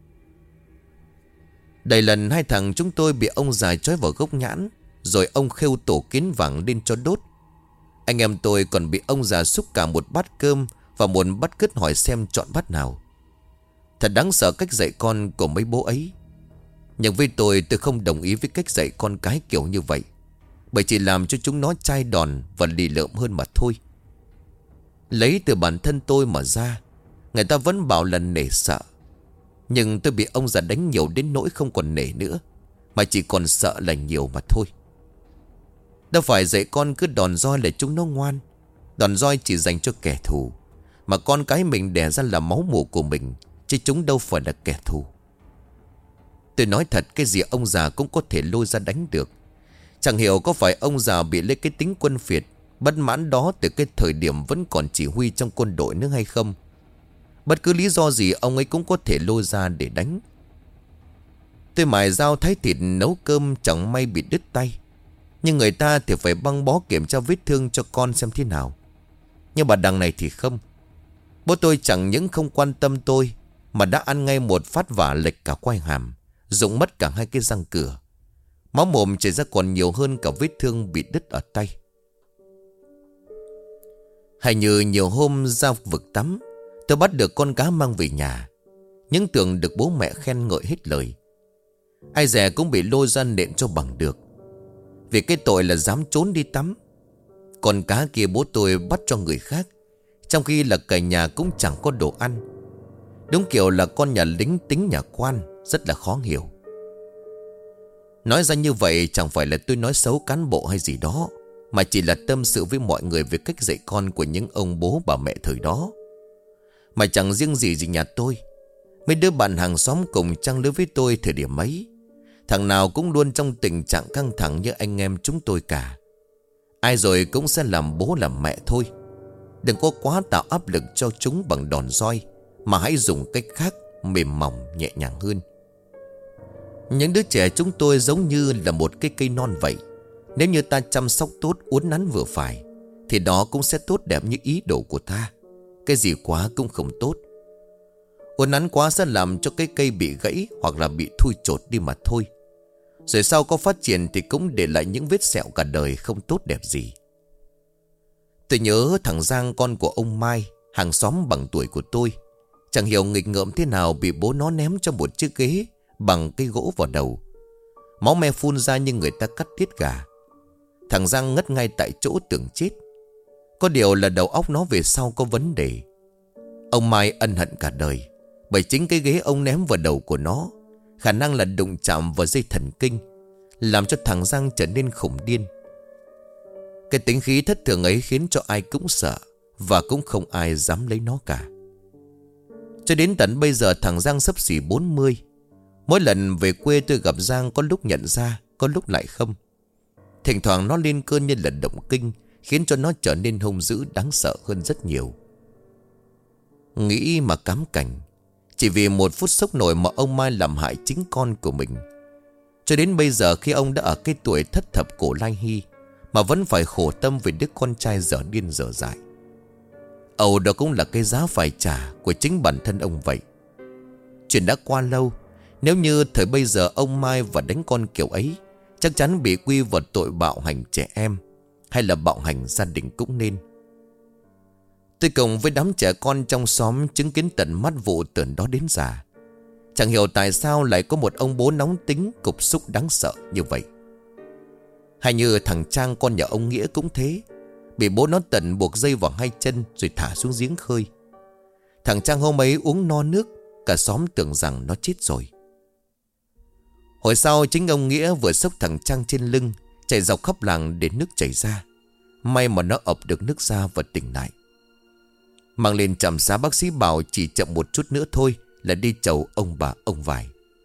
Đầy lần hai thằng chúng tôi bị ông già trói vào gốc nhãn, rồi ông khêu tổ kiến vàng lên cho đốt. Anh em tôi còn bị ông già xúc cả một bát cơm và một bát cứt hỏi xem chọn bát nào. Thật đáng sợ cách dạy con của mấy bố ấy. Nhưng với tôi không đồng ý với cách dạy con cái kiểu như vậy, bởi chỉ làm cho chúng nó chai đòn và lì lợm hơn mà thôi. Lấy từ bản thân tôi mà ra, người ta vẫn bảo là nể sợ. Nhưng tôi bị ông già đánh nhiều đến nỗi không còn nể nữa, mà chỉ còn sợ là nhiều mà thôi. Đâu phải dạy con cứ đòn roi để chúng nó ngoan. Đòn roi chỉ dành cho kẻ thù, mà con cái mình đẻ ra là máu mủ của mình, chứ chúng đâu phải là kẻ thù. Tôi nói thật, cái gì ông già cũng có thể lôi ra đánh được. Chẳng hiểu có phải ông già bị lấy cái tính quân phiệt bất mãn đó từ cái thời điểm vẫn còn chỉ huy trong quân đội nữa hay không. Bất cứ lý do gì ông ấy cũng có thể lôi ra để đánh. Tôi mài dao thái thịt nấu cơm chẳng may bị đứt tay, nhưng người ta thì phải băng bó kiểm tra vết thương cho con xem thế nào. Nhưng bà đằng này thì không. Bố tôi chẳng những không quan tâm tôi, mà đã ăn ngay một phát vả lệch cả quai hàm, rụng mất cả hai cái răng cửa. Máu mồm chảy ra còn nhiều hơn cả vết thương bị đứt ở tay. Hay như nhiều hôm ra vực tắm, tôi bắt được con cá mang về nhà, những tưởng được bố mẹ khen ngợi hết lời. Ai dè cũng bị lôi ra nện cho bằng được, vì cái tội là dám trốn đi tắm. Con cá kia bố tôi bắt cho người khác, trong khi là cả nhà cũng chẳng có đồ ăn. Đúng kiểu là con nhà lính tính nhà quan, rất là khó hiểu. Nói ra như vậy chẳng phải là tôi nói xấu cán bộ hay gì đó, mà chỉ là tâm sự với mọi người về cách dạy con của những ông bố bà mẹ thời đó. Mà chẳng riêng gì nhà tôi, mấy đứa bạn hàng xóm cùng trang lứa với tôi thời điểm ấy, thằng nào cũng luôn trong tình trạng căng thẳng như anh em chúng tôi cả. Ai rồi cũng sẽ làm bố làm mẹ thôi. Đừng có quá tạo áp lực cho chúng bằng đòn roi, mà hãy dùng cách khác, mềm mỏng nhẹ nhàng hơn. Những đứa trẻ chúng tôi giống như là một cái cây non vậy. Nếu như ta chăm sóc tốt, uốn nắn vừa phải, thì đó cũng sẽ tốt đẹp như ý đồ của ta. Cái gì quá cũng không tốt. Uốn nắn quá sẽ làm cho cái cây bị gãy, hoặc là bị thui chột đi mà thôi. Rồi sau có phát triển thì cũng để lại những vết sẹo cả đời không tốt đẹp gì. Tôi nhớ thằng Giang, con của ông Mai, hàng xóm bằng tuổi của tôi, chẳng hiểu nghịch ngợm thế nào bị bố nó ném cho một chiếc ghế bằng cây gỗ vào đầu. Máu me phun ra như người ta cắt tiết gà. Thằng Giang ngất ngay tại chỗ tưởng chết. Có điều là đầu óc nó về sau có vấn đề. Ông Mai ân hận cả đời, bởi chính cái ghế ông ném vào đầu của nó khả năng là đụng chạm vào dây thần kinh, làm cho thằng Giang trở nên khủng điên. Cái tính khí thất thường ấy khiến cho ai cũng sợ, và cũng không ai dám lấy nó cả. Cho đến tận bây giờ thằng Giang xấp xỉ 40. Mỗi lần về quê tôi gặp Giang, có lúc nhận ra, có lúc lại không. Thỉnh thoảng nó lên cơn như là động kinh, khiến cho nó trở nên hung dữ đáng sợ hơn rất nhiều. Nghĩ mà cám cảnh, chỉ vì một phút sốc nổi mà ông Mai làm hại chính con của mình. Cho đến bây giờ khi ông đã ở cái tuổi thất thập cổ lai hy, mà vẫn phải khổ tâm vì đứa con trai dở điên dở dại. Âu đó cũng là cái giá phải trả của chính bản thân ông vậy. Chuyện đã qua lâu. Nếu như thời bây giờ ông Mai và đánh con kiểu ấy, chắc chắn bị quy vào tội bạo hành trẻ em, hay là bạo hành gia đình cũng nên. Tôi cùng với đám trẻ con trong xóm chứng kiến tận mắt vụ từ đó đến già. Chẳng hiểu tại sao lại có một ông bố nóng tính, cục xúc đáng sợ như vậy. Hay như thằng Trang, con nhà ông Nghĩa cũng thế, bị bố nó tận buộc dây vào hai chân rồi thả xuống giếng khơi. Thằng Trang hôm ấy uống no nước, cả xóm tưởng rằng nó chết rồi. Hồi sau chính ông Nghĩa vừa xốc thằng Trang trên lưng, chạy dọc khắp làng để nước chảy ra. May mà nó ập được nước ra và tỉnh lại. Mang lên trạm xá, bác sĩ bảo chỉ chậm một chút nữa thôi là đi chầu ông bà ông vải.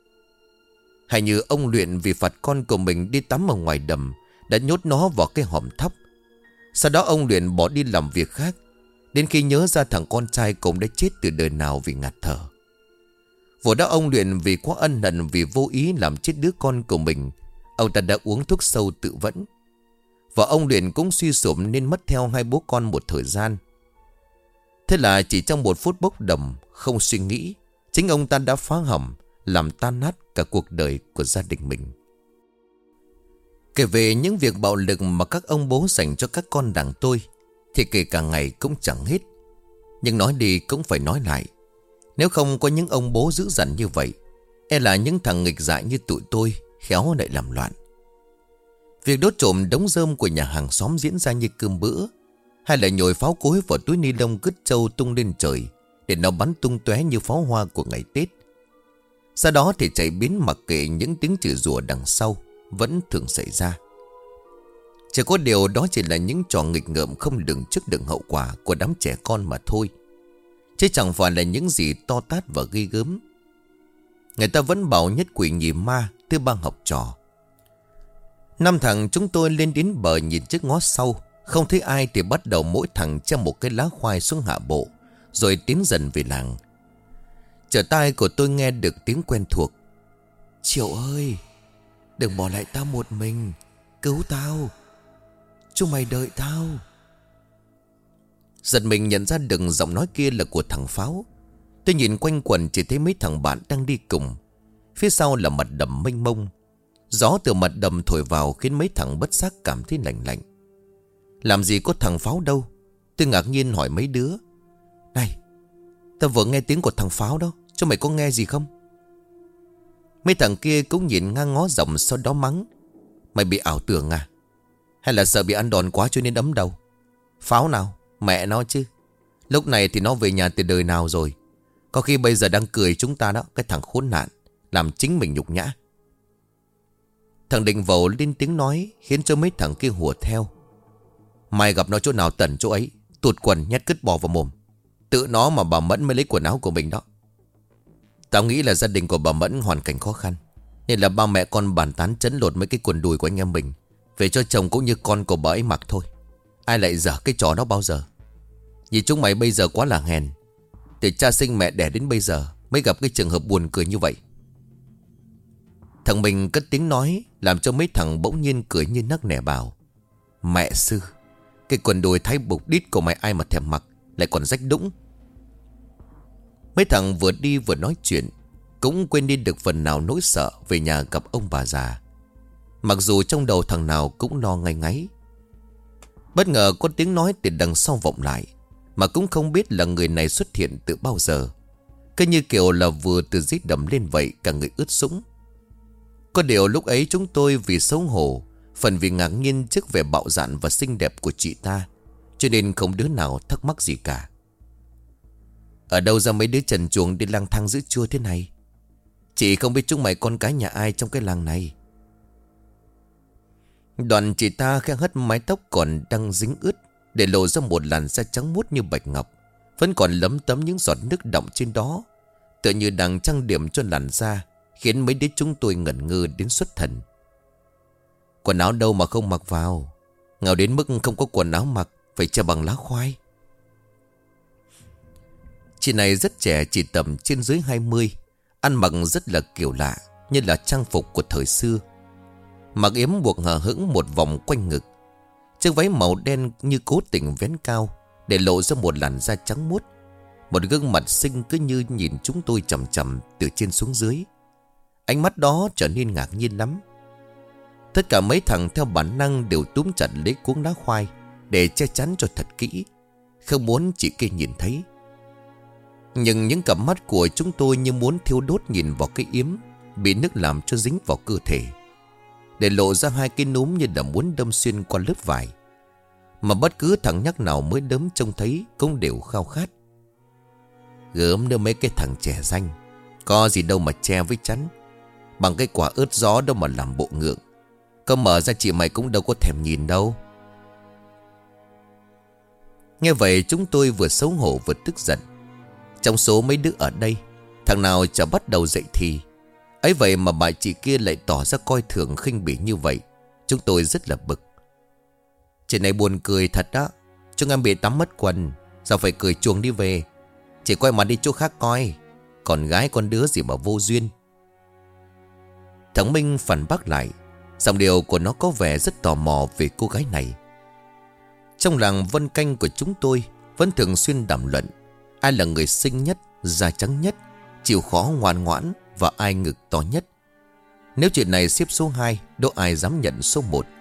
Hay như ông Luyện vì phạt con của mình đi tắm ở ngoài đầm, đã nhốt nó vào cái hòm thóc. Sau đó ông Luyện bỏ đi làm việc khác, đến khi nhớ ra thằng con trai cũng đã chết từ đời nào vì ngạt thở. Vụ đó ông Luyện vì quá ân hận, vì vô ý làm chết đứa con của mình, ông ta đã uống thuốc sâu tự vẫn. Và ông Luyện cũng suy sụp nên mất theo hai bố con một thời gian. Thế là chỉ trong một phút bốc đồng, không suy nghĩ, chính ông ta đã phá hỏng, làm tan nát cả cuộc đời của gia đình mình. Kể về những việc bạo lực mà các ông bố dành cho các con đàn tôi thì kể cả ngày cũng chẳng hết. Nhưng nói đi cũng phải nói lại. Nếu không có những ông bố dữ dằn như vậy, e là những thằng nghịch dại như tụi tôi khéo lại làm loạn. Việc đốt trộm đống rơm của nhà hàng xóm diễn ra như cơm bữa, hay là nhồi pháo cối vào túi ni lông cứt trâu tung lên trời để nó bắn tung tóe như pháo hoa của ngày Tết. Sau đó thì chạy biến mặc kệ những tiếng chửi rủa đằng sau vẫn thường xảy ra. Chỉ có điều đó chỉ là những trò nghịch ngợm không lường trước được hậu quả của đám trẻ con mà thôi, chứ chẳng phải là những gì to tát và ghê gớm. Người ta vẫn bảo nhất quỷ nhì ma, thứ ba học trò. Năm thằng chúng tôi lên đến bờ nhìn trước ngó sau, không thấy ai thì bắt đầu mỗi thằng treo một cái lá khoai xuống hạ bộ, rồi tiến dần về làng. Trở tai của tôi nghe được tiếng quen thuộc. Triệu ơi, đừng bỏ lại tao một mình, cứu tao, chúng mày đợi tao. Giật mình nhận ra được giọng nói kia là của thằng Pháo. Tôi nhìn quanh quần chỉ thấy mấy thằng bạn đang đi cùng. Phía sau là mặt đầm mênh mông. Gió từ mặt đầm thổi vào khiến mấy thằng bất giác cảm thấy lạnh lạnh. Làm gì có thằng Pháo đâu? Tôi ngạc nhiên hỏi mấy đứa. Này, tao vừa nghe tiếng của thằng Pháo đó, cho mày có nghe gì không? Mấy thằng kia cũng nhìn ngang ngó rộng, sau đó mắng. Mày bị ảo tưởng à? Hay là sợ bị ăn đòn quá cho nên đấm đầu? Pháo nào? Mẹ nó chứ. Lúc này thì nó về nhà từ đời nào rồi. Có khi bây giờ đang cười chúng ta đó. Cái thằng khốn nạn, làm chính mình nhục nhã. Thằng Định Vầu lên tiếng nói, khiến cho mấy thằng kia hùa theo. Mày gặp nó chỗ nào tẩn chỗ ấy, tuột quần nhét cứt bò vào mồm. Tự nó mà bà Mẫn mới lấy quần áo của mình đó. Tao nghĩ là gia đình của bà Mẫn hoàn cảnh khó khăn, nên là ba mẹ con bàn tán trấn lột mấy cái quần đùi của anh em mình về cho chồng cũng như con của bà ấy mặc thôi. Ai lại dở cái trò đó bao giờ. Nhìn chúng mày bây giờ quá là hèn. Từ cha sinh mẹ đẻ đến bây giờ mới gặp cái trường hợp buồn cười như vậy. Thằng mình cất tiếng nói, làm cho mấy thằng bỗng nhiên cười như nấc nẻ bảo. Mẹ sư, cái quần đùi thái bục đít của mày ai mà thèm mặc, lại còn rách đũng. Mấy thằng vừa đi vừa nói chuyện, cũng quên đi được phần nào nỗi sợ về nhà gặp ông bà già. Mặc dù trong đầu thằng nào cũng lo ngay ngáy. Bất ngờ có tiếng nói từ đằng sau vọng lại, mà cũng không biết là người này xuất hiện từ bao giờ. Cứ như kiểu là vừa từ dưới đầm lên vậy, cả người ướt sũng. Có điều lúc ấy chúng tôi vì xấu hổ, phần vì ngạc nhiên trước vẻ bạo dạn và xinh đẹp của chị ta, cho nên không đứa nào thắc mắc gì cả. Ở đâu ra mấy đứa trần truồng đi lang thang giữa trưa thế này? Chị không biết chúng mày con cái nhà ai trong cái làng này. Đoạn chị ta khẽ hất mái tóc còn đang dính ướt, để lộ ra một làn da trắng muốt như bạch ngọc, vẫn còn lấm tấm những giọt nước đọng trên đó, tựa như đang trang điểm cho làn da, khiến mấy đứa chúng tôi ngẩn ngơ đến xuất thần. Quần áo đâu mà không mặc vào, nghèo đến mức không có quần áo mặc, phải che bằng lá khoai. Chị này rất trẻ, chỉ tầm trên dưới 20, ăn mặc rất là kiểu lạ, như là trang phục của thời xưa. Mặc yếm buộc hờ hững một vòng quanh ngực, chiếc váy màu đen như cố tình vén cao, để lộ ra một làn da trắng muốt. Một gương mặt xinh cứ như nhìn chúng tôi chằm chằm từ trên xuống dưới. Ánh mắt đó trở nên ngạc nhiên lắm. Tất cả mấy thằng theo bản năng đều túm chặt lấy cuống lá khoai để che chắn cho thật kỹ, không muốn chị kia nhìn thấy. Nhưng những cặp mắt của chúng tôi như muốn thiêu đốt nhìn vào cái yếm bị nước làm cho dính vào cơ thể, để lộ ra hai cái núm như là muốn đâm xuyên qua lớp vải. Mà bất cứ thằng nhóc nào mới đấm trông thấy cũng đều khao khát. Gớm nữa mấy cái thằng trẻ danh, có gì đâu mà che với chắn, bằng cái quả ớt gió đâu mà làm bộ ngượng. Có mở ra chị mày cũng đâu có thèm nhìn đâu. Nghe vậy chúng tôi vừa xấu hổ vừa tức giận. Trong số mấy đứa ở đây, thằng nào chả bắt đầu dậy thì. Ấy vậy mà bà chị kia lại tỏ ra coi thường khinh bỉ như vậy. Chúng tôi rất là bực. Chị này buồn cười thật đó. Chúng em bị tắm mất quần, sao phải cười chuồng đi về. Chị quay mặt đi chỗ khác coi. Còn gái con đứa gì mà vô duyên. Thằng Minh phản bác lại, giọng điệu của nó có vẻ rất tò mò về cô gái này. Trong làng Vân Canh của chúng tôi vẫn thường xuyên đàm luận ai là người xinh nhất, da trắng nhất, chịu khó ngoan ngoãn và ai ngực to nhất. Nếu chuyện này xếp số 2, đâu ai dám nhận số 1.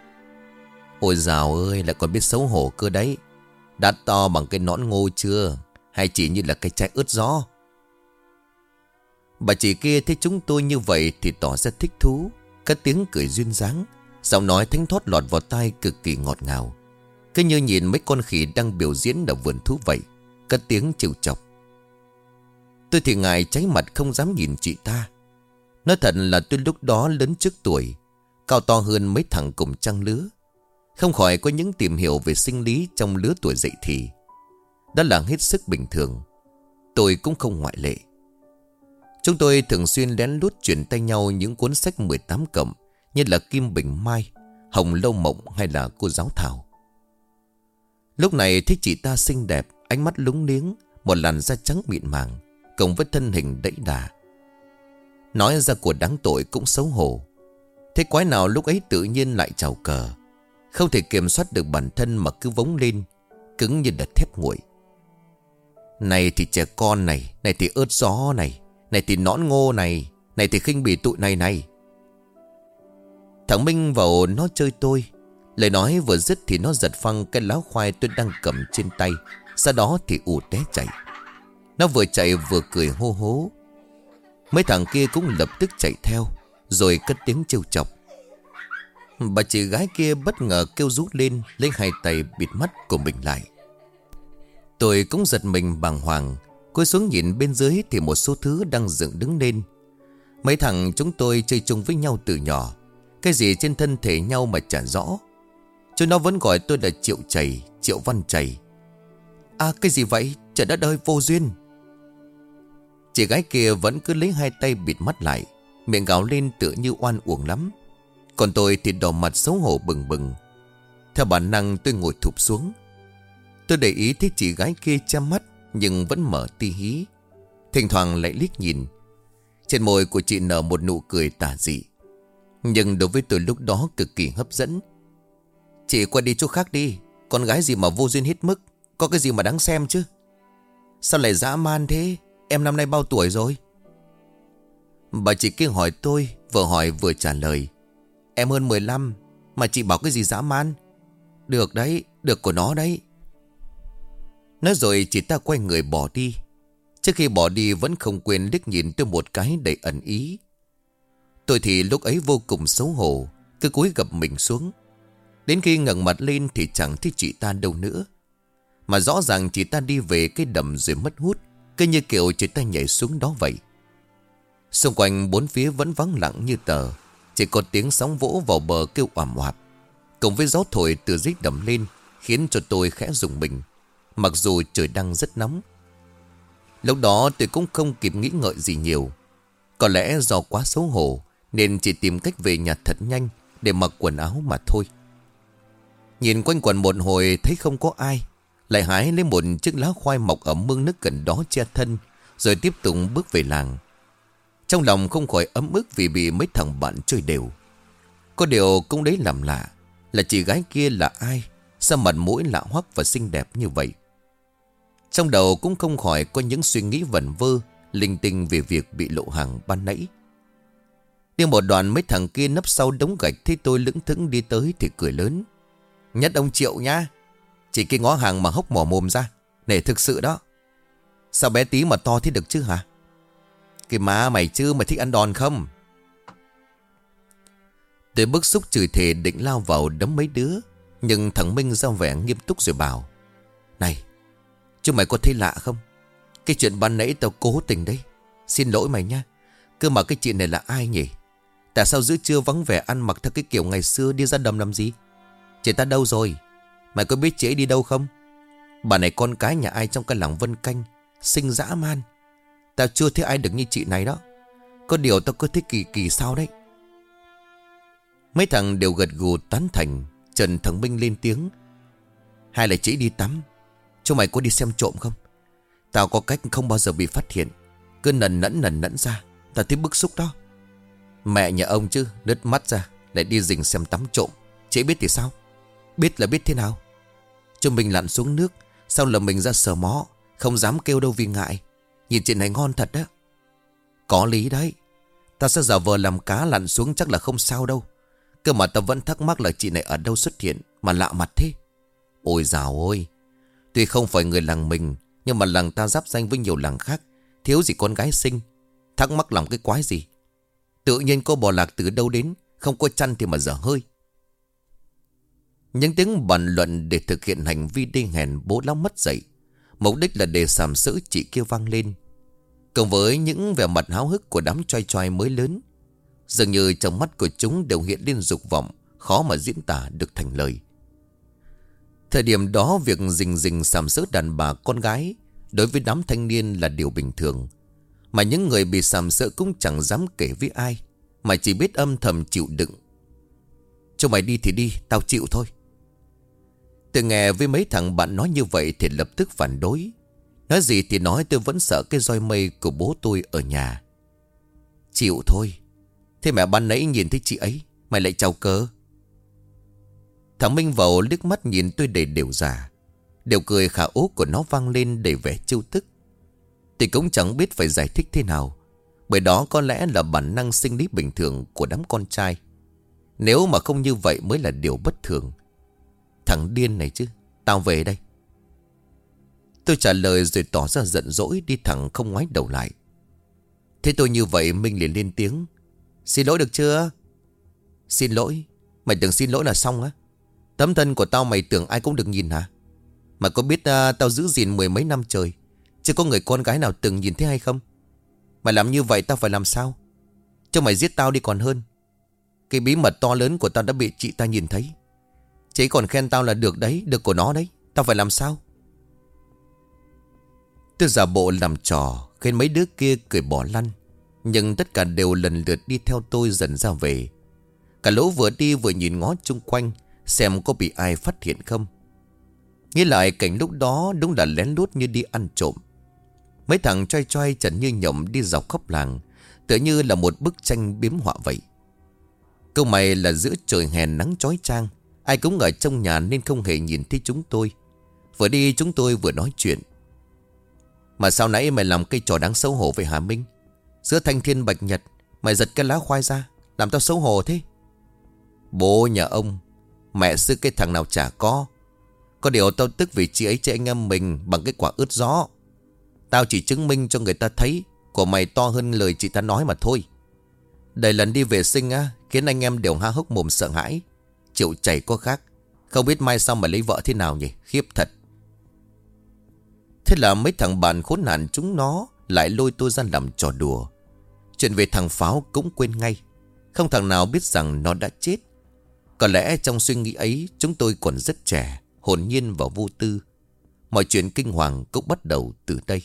Ôi dào ơi, lại còn biết xấu hổ cơ đấy. Đã to bằng cái nón ngô chưa? Hay chỉ như là cái chai ướt gió? Bà chị kia thấy chúng tôi như vậy thì tỏ ra thích thú, cất tiếng cười duyên dáng, giọng nói thánh thót lọt vào tai cực kỳ ngọt ngào, cứ như nhìn mấy con khỉ đang biểu diễn ở vườn thú vậy. Cất tiếng trêu chọc. Tôi thì ngại cháy mặt không dám nhìn chị ta. Nói thật là tôi lúc đó lớn trước tuổi, cao to hơn mấy thằng cùng trang lứa, không khỏi có những tìm hiểu về sinh lý trong lứa tuổi dậy thì. Đó là hết sức bình thường. Tôi cũng không ngoại lệ. Chúng tôi thường xuyên lén lút chuyển tay nhau những cuốn sách 18 cộng như là Kim Bình Mai, Hồng Lâu Mộng hay là Cô Giáo Thảo. Lúc này thấy chị ta xinh đẹp, ánh mắt lúng liếng, một làn da trắng mịn màng, cộng với thân hình đẫy đà. Nói ra của đáng tội cũng xấu hổ. Thế quái nào lúc ấy tự nhiên lại trào cờ, không thể kiểm soát được bản thân mà cứ vống lên, cứng như đợt thép nguội. Này thì trẻ con này, này thì ớt gió này, này thì nõn ngô này, này thì khinh bỉ tụi này này. Thằng Minh vào nó chơi tôi. Lời nói vừa dứt thì nó giật phăng cái láo khoai tôi đang cầm trên tay, sau đó thì ù té chạy. Nó vừa chạy vừa cười hô hố. Mấy thằng kia cũng lập tức chạy theo, rồi cất tiếng trêu chọc. Bà chị gái kia bất ngờ kêu rú lên, lấy hai tay bịt mắt của mình lại. Tôi cũng giật mình bàng hoàng, cúi xuống nhìn bên dưới thì một số thứ đang dựng đứng lên. Mấy thằng chúng tôi chơi chung với nhau từ nhỏ, cái gì trên thân thể nhau mà chả rõ. Chúng nó vẫn gọi tôi là Triệu Chày, Triệu Văn Chày. À cái gì vậy? Trời đất ơi, vô duyên. Chị gái kia vẫn cứ lấy hai tay bịt mắt lại, miệng gào lên tựa như oan uổng lắm. Còn tôi thì đỏ mặt xấu hổ bừng bừng. Theo bản năng tôi ngồi thụp xuống. Tôi để ý thấy chị gái kia chăm mắt nhưng vẫn mở tí hí, thỉnh thoảng lại liếc nhìn. Trên môi của chị nở một nụ cười tà dị, nhưng đối với tôi lúc đó cực kỳ hấp dẫn. Chị qua đi chỗ khác đi, con gái gì mà vô duyên hết mức, có cái gì mà đáng xem chứ. Sao lại dã man thế? Em năm nay bao tuổi rồi? Bà chị kia hỏi tôi, vừa hỏi vừa trả lời. Em hơn 15, mà chị bảo cái gì dã man? Được đấy, được của nó đấy. Nói rồi chị ta quay người bỏ đi. Trước khi bỏ đi vẫn không quên liếc nhìn tôi một cái đầy ẩn ý. Tôi thì lúc ấy vô cùng xấu hổ, cứ cúi gập mình xuống. Đến khi ngẩng mặt lên thì chẳng thấy chị ta đâu nữa. Mà rõ ràng chị ta đi về cái đầm rồi mất hút, cứ như kiểu chị ta nhảy xuống đó vậy. Xung quanh bốn phía vẫn vắng lặng như tờ, chỉ có tiếng sóng vỗ vào bờ kêu oằm oạp, cùng với gió thổi từ dưới đầm lên, khiến cho tôi khẽ rùng mình, mặc dù trời đang rất nóng. Lúc đó tôi cũng không kịp nghĩ ngợi gì nhiều. Có lẽ do quá xấu hổ nên chỉ tìm cách về nhà thật nhanh để mặc quần áo mà thôi. Nhìn quanh quần một hồi thấy không có ai, lại hái lấy một chiếc lá khoai mọc ở mương nước gần đó che thân, rồi tiếp tục bước về làng. Trong lòng không khỏi ấm ức vì bị mấy thằng bạn chơi đều. Có điều cũng đấy làm lạ, là chị gái kia là ai, sao mặt mũi lạ hoắc và xinh đẹp như vậy. Trong đầu cũng không khỏi có những suy nghĩ vẩn vơ, linh tinh về việc bị lộ hàng ban nãy. Nhưng một đoạn mấy thằng kia nấp sau đống gạch thấy tôi lững thững đi tới thì cười lớn. Nhất ông Triệu nha, chị kia ngó hàng mà hốc mỏ mồm ra, nể thực sự đó. Sao bé tí mà to thế được chứ hả? Cái má mày chứ, mày thích ăn đòn không? Tôi bức xúc chửi thề định lao vào đấm mấy đứa, nhưng thằng Minh ra vẻ nghiêm túc rồi bảo. Này, chúng mày có thấy lạ không? Cái chuyện ban nãy tao cố tình đấy. Xin lỗi mày nha. Cơ mà cái chị này là ai nhỉ? Tại sao giữa trưa vắng vẻ ăn mặc theo cái kiểu ngày xưa đi ra đầm làm gì? Chị ta đâu rồi? Mày có biết chị ấy đi đâu không? Bà này con cái nhà ai trong cái làng Vân Canh, xinh dã man. Tao chưa thấy ai được như chị này đó. Có điều tao cứ thấy kỳ kỳ sao đấy. Mấy thằng đều gật gù tán thành. Trần thằng Minh lên tiếng. Hay là chị đi tắm? Chúng mày có đi xem trộm không? Tao có cách không bao giờ bị phát hiện. Cứ nần nẫn ra. Tao thấy bức xúc đó. Mẹ nhà ông chứ, đứt mắt ra lại đi rình xem tắm trộm. Chị biết thì sao? Biết là biết thế nào? Chúng mình lặn xuống nước, sau là mình ra sờ mó, không dám kêu đâu vì ngại. Nhìn chuyện này ngon thật đó. Có lý đấy. Tao sẽ giả vờ làm cá lặn xuống chắc là không sao đâu. Cơ mà tao vẫn thắc mắc là chị này ở đâu xuất hiện mà lạ mặt thế. Ôi dào ôi, tuy không phải người làng mình, nhưng mà làng ta giáp danh với nhiều làng khác, thiếu gì con gái xinh. Thắc mắc lòng cái quái gì. Tự nhiên cô bò lạc từ đâu đến, không có chăn thì mà dở hơi. Những tiếng bàn luận để thực hiện hành vi đê hèn bố lão mất dậy, mục đích là để sàm sỡ chị kia vang lên. Cộng với những vẻ mặt háo hức của đám choi choi mới lớn, dường như trong mắt của chúng đều hiện lên dục vọng khó mà diễn tả được thành lời. Thời điểm đó, việc rình rình sàm sỡ đàn bà con gái đối với đám thanh niên là điều bình thường, mà những người bị sàm sỡ cũng chẳng dám kể với ai, mà chỉ biết âm thầm chịu đựng. Cho mày đi thì đi, tao chịu thôi. Tôi nghe với mấy thằng bạn nói như vậy thì lập tức phản đối. Nói gì thì nói, tôi vẫn sợ cái roi mây của bố tôi ở nhà. Chịu thôi. Thế mẹ ban nãy nhìn thấy chị ấy, mày lại chào cớ. Thằng Minh vào liếc mắt nhìn tôi đầy đều giả. Điều cười khả ố của nó vang lên đầy vẻ trêu tức. Thì cũng chẳng biết phải giải thích thế nào, bởi đó có lẽ là bản năng sinh lý bình thường của đám con trai. Nếu mà không như vậy mới là điều bất thường. Thằng điên này chứ, tao về đây. Tôi trả lời rồi tỏ ra giận dỗi, đi thẳng không ngoái đầu lại. Thế tôi như vậy, Minh liền lên tiếng. Xin lỗi được chưa? Xin lỗi? Mày tưởng xin lỗi là xong á? Tấm thân của tao mày tưởng ai cũng được nhìn hả? Mà có biết tao giữ gìn mười mấy năm trời, chứ có người con gái nào từng nhìn thấy hay không? Mày làm như vậy tao phải làm sao? Cho mày giết tao đi còn hơn. Cái bí mật to lớn của tao đã bị chị ta nhìn thấy. Chị còn khen tao là được đấy, được của nó đấy. Tao phải làm sao? Tôi giả bộ làm trò, khiến mấy đứa kia cười bỏ lăn. Nhưng tất cả đều lần lượt đi theo tôi dần ra về. Cả lũ vừa đi vừa nhìn ngó chung quanh, xem có bị ai phát hiện không. Nghĩ lại cảnh lúc đó đúng là lén lút như đi ăn trộm. Mấy thằng choi choi trần như nhộng đi dọc khắp làng, tựa như là một bức tranh biếm họa vậy. Câu mày là giữa trời hè nắng chói chang, ai cũng ở trong nhà nên không hề nhìn thấy chúng tôi. Vừa đi chúng tôi vừa nói chuyện. Mà sao nãy mày làm cái trò đáng xấu hổ vậy hả Minh? Giữa thanh thiên bạch nhật mày giật cái lá khoai ra, làm tao xấu hổ thế. Bố nhà ông, mẹ sư cái thằng nào chả có. Có điều tao tức vì chị ấy chơi anh em mình bằng cái quả ướt gió. Tao chỉ chứng minh cho người ta thấy của mày to hơn lời chị ta nói mà thôi. Đầy lần đi vệ sinh á, khiến anh em đều há hốc mồm sợ hãi. Chịu chảy có khác. Không biết mai sau mà lấy vợ thế nào nhỉ, khiếp thật. Thế là mấy thằng bạn khốn nạn chúng nó lại lôi tôi ra làm trò đùa. Chuyện về thằng Pháo cũng quên ngay. Không thằng nào biết rằng nó đã chết. Có lẽ trong suy nghĩ ấy chúng tôi còn rất trẻ, hồn nhiên và vô tư. Mọi chuyện kinh hoàng cũng bắt đầu từ đây.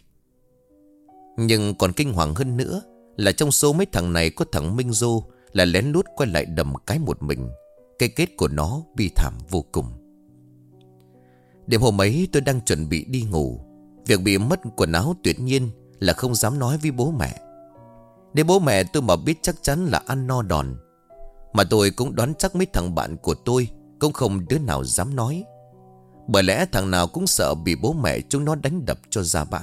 Nhưng còn kinh hoàng hơn nữa là trong số mấy thằng này có thằng Minh Dô là lén lút quay lại đầm cái một mình. Cái kết của nó bi thảm vô cùng. Đêm hôm ấy tôi đang chuẩn bị đi ngủ. Việc bị mất quần áo tuyệt nhiên là không dám nói với bố mẹ. Nếu bố mẹ tôi mà biết chắc chắn là ăn no đòn. Mà tôi cũng đoán chắc mấy thằng bạn của tôi cũng không đứa nào dám nói. Bởi lẽ thằng nào cũng sợ bị bố mẹ chúng nó đánh đập cho ra bã.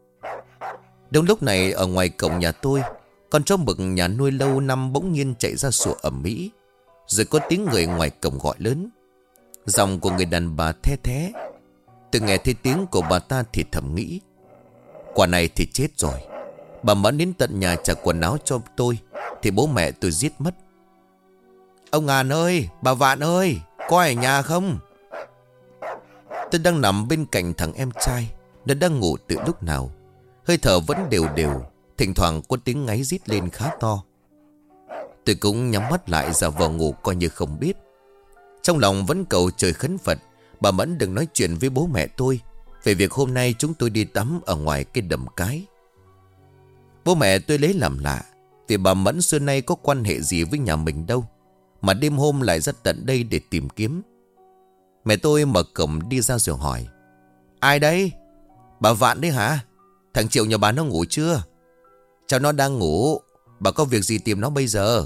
Đúng lúc này ở ngoài cổng nhà tôi, con chó mực nhà nuôi lâu năm bỗng nhiên chạy ra sủa ầm ĩ. Rồi có tiếng người ngoài cổng gọi lớn. Giọng của người đàn bà the thé. Tôi nghe thấy tiếng của bà ta thì thầm nghĩ, quả này thì chết rồi. Bà Mẫn đến tận nhà trả quần áo cho tôi thì bố mẹ tôi giết mất. Ông Ngàn ơi, bà Vạn ơi, có ai ở nhà không? Tôi đang nằm bên cạnh thằng em trai. Nó đang ngủ từ lúc nào. Hơi thở vẫn đều đều. Thỉnh thoảng có tiếng ngáy rít lên khá to. Tôi cũng nhắm mắt lại giả vờ ngủ coi như không biết. Trong lòng vẫn cầu trời khấn Phật bà Mẫn đừng nói chuyện với bố mẹ tôi về việc hôm nay chúng tôi đi tắm ở ngoài cái đầm cái. Bố mẹ tôi lấy làm lạ, vì bà Mẫn xưa nay có quan hệ gì với nhà mình đâu mà đêm hôm lại ra tận đây để tìm kiếm. Mẹ tôi mở cổng đi ra rồi hỏi, ai đấy? Bà Vạn đấy hả? Thằng Triệu nhà bà nó ngủ chưa? Cháu nó đang ngủ. Bà có việc gì tìm nó bây giờ?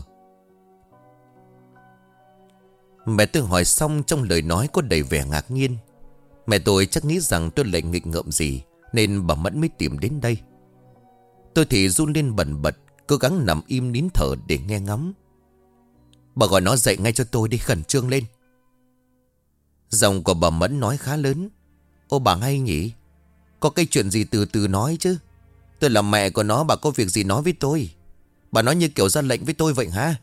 Mẹ tôi hỏi xong trong lời nói có đầy vẻ ngạc nhiên. Mẹ tôi chắc nghĩ rằng tôi lại nghịch ngợm gì nên bà Mẫn mới tìm đến đây. Tôi thì run lên bần bật, cố gắng nằm im nín thở để nghe ngóng. Bà gọi nó dậy ngay cho tôi đi, khẩn trương lên. Giọng của bà Mẫn nói khá lớn. Ô bà hay nhỉ? Có cái chuyện gì từ từ nói chứ. Tôi là mẹ của nó, bà có việc gì nói với tôi. Bà nói như kiểu ra lệnh với tôi vậy hả?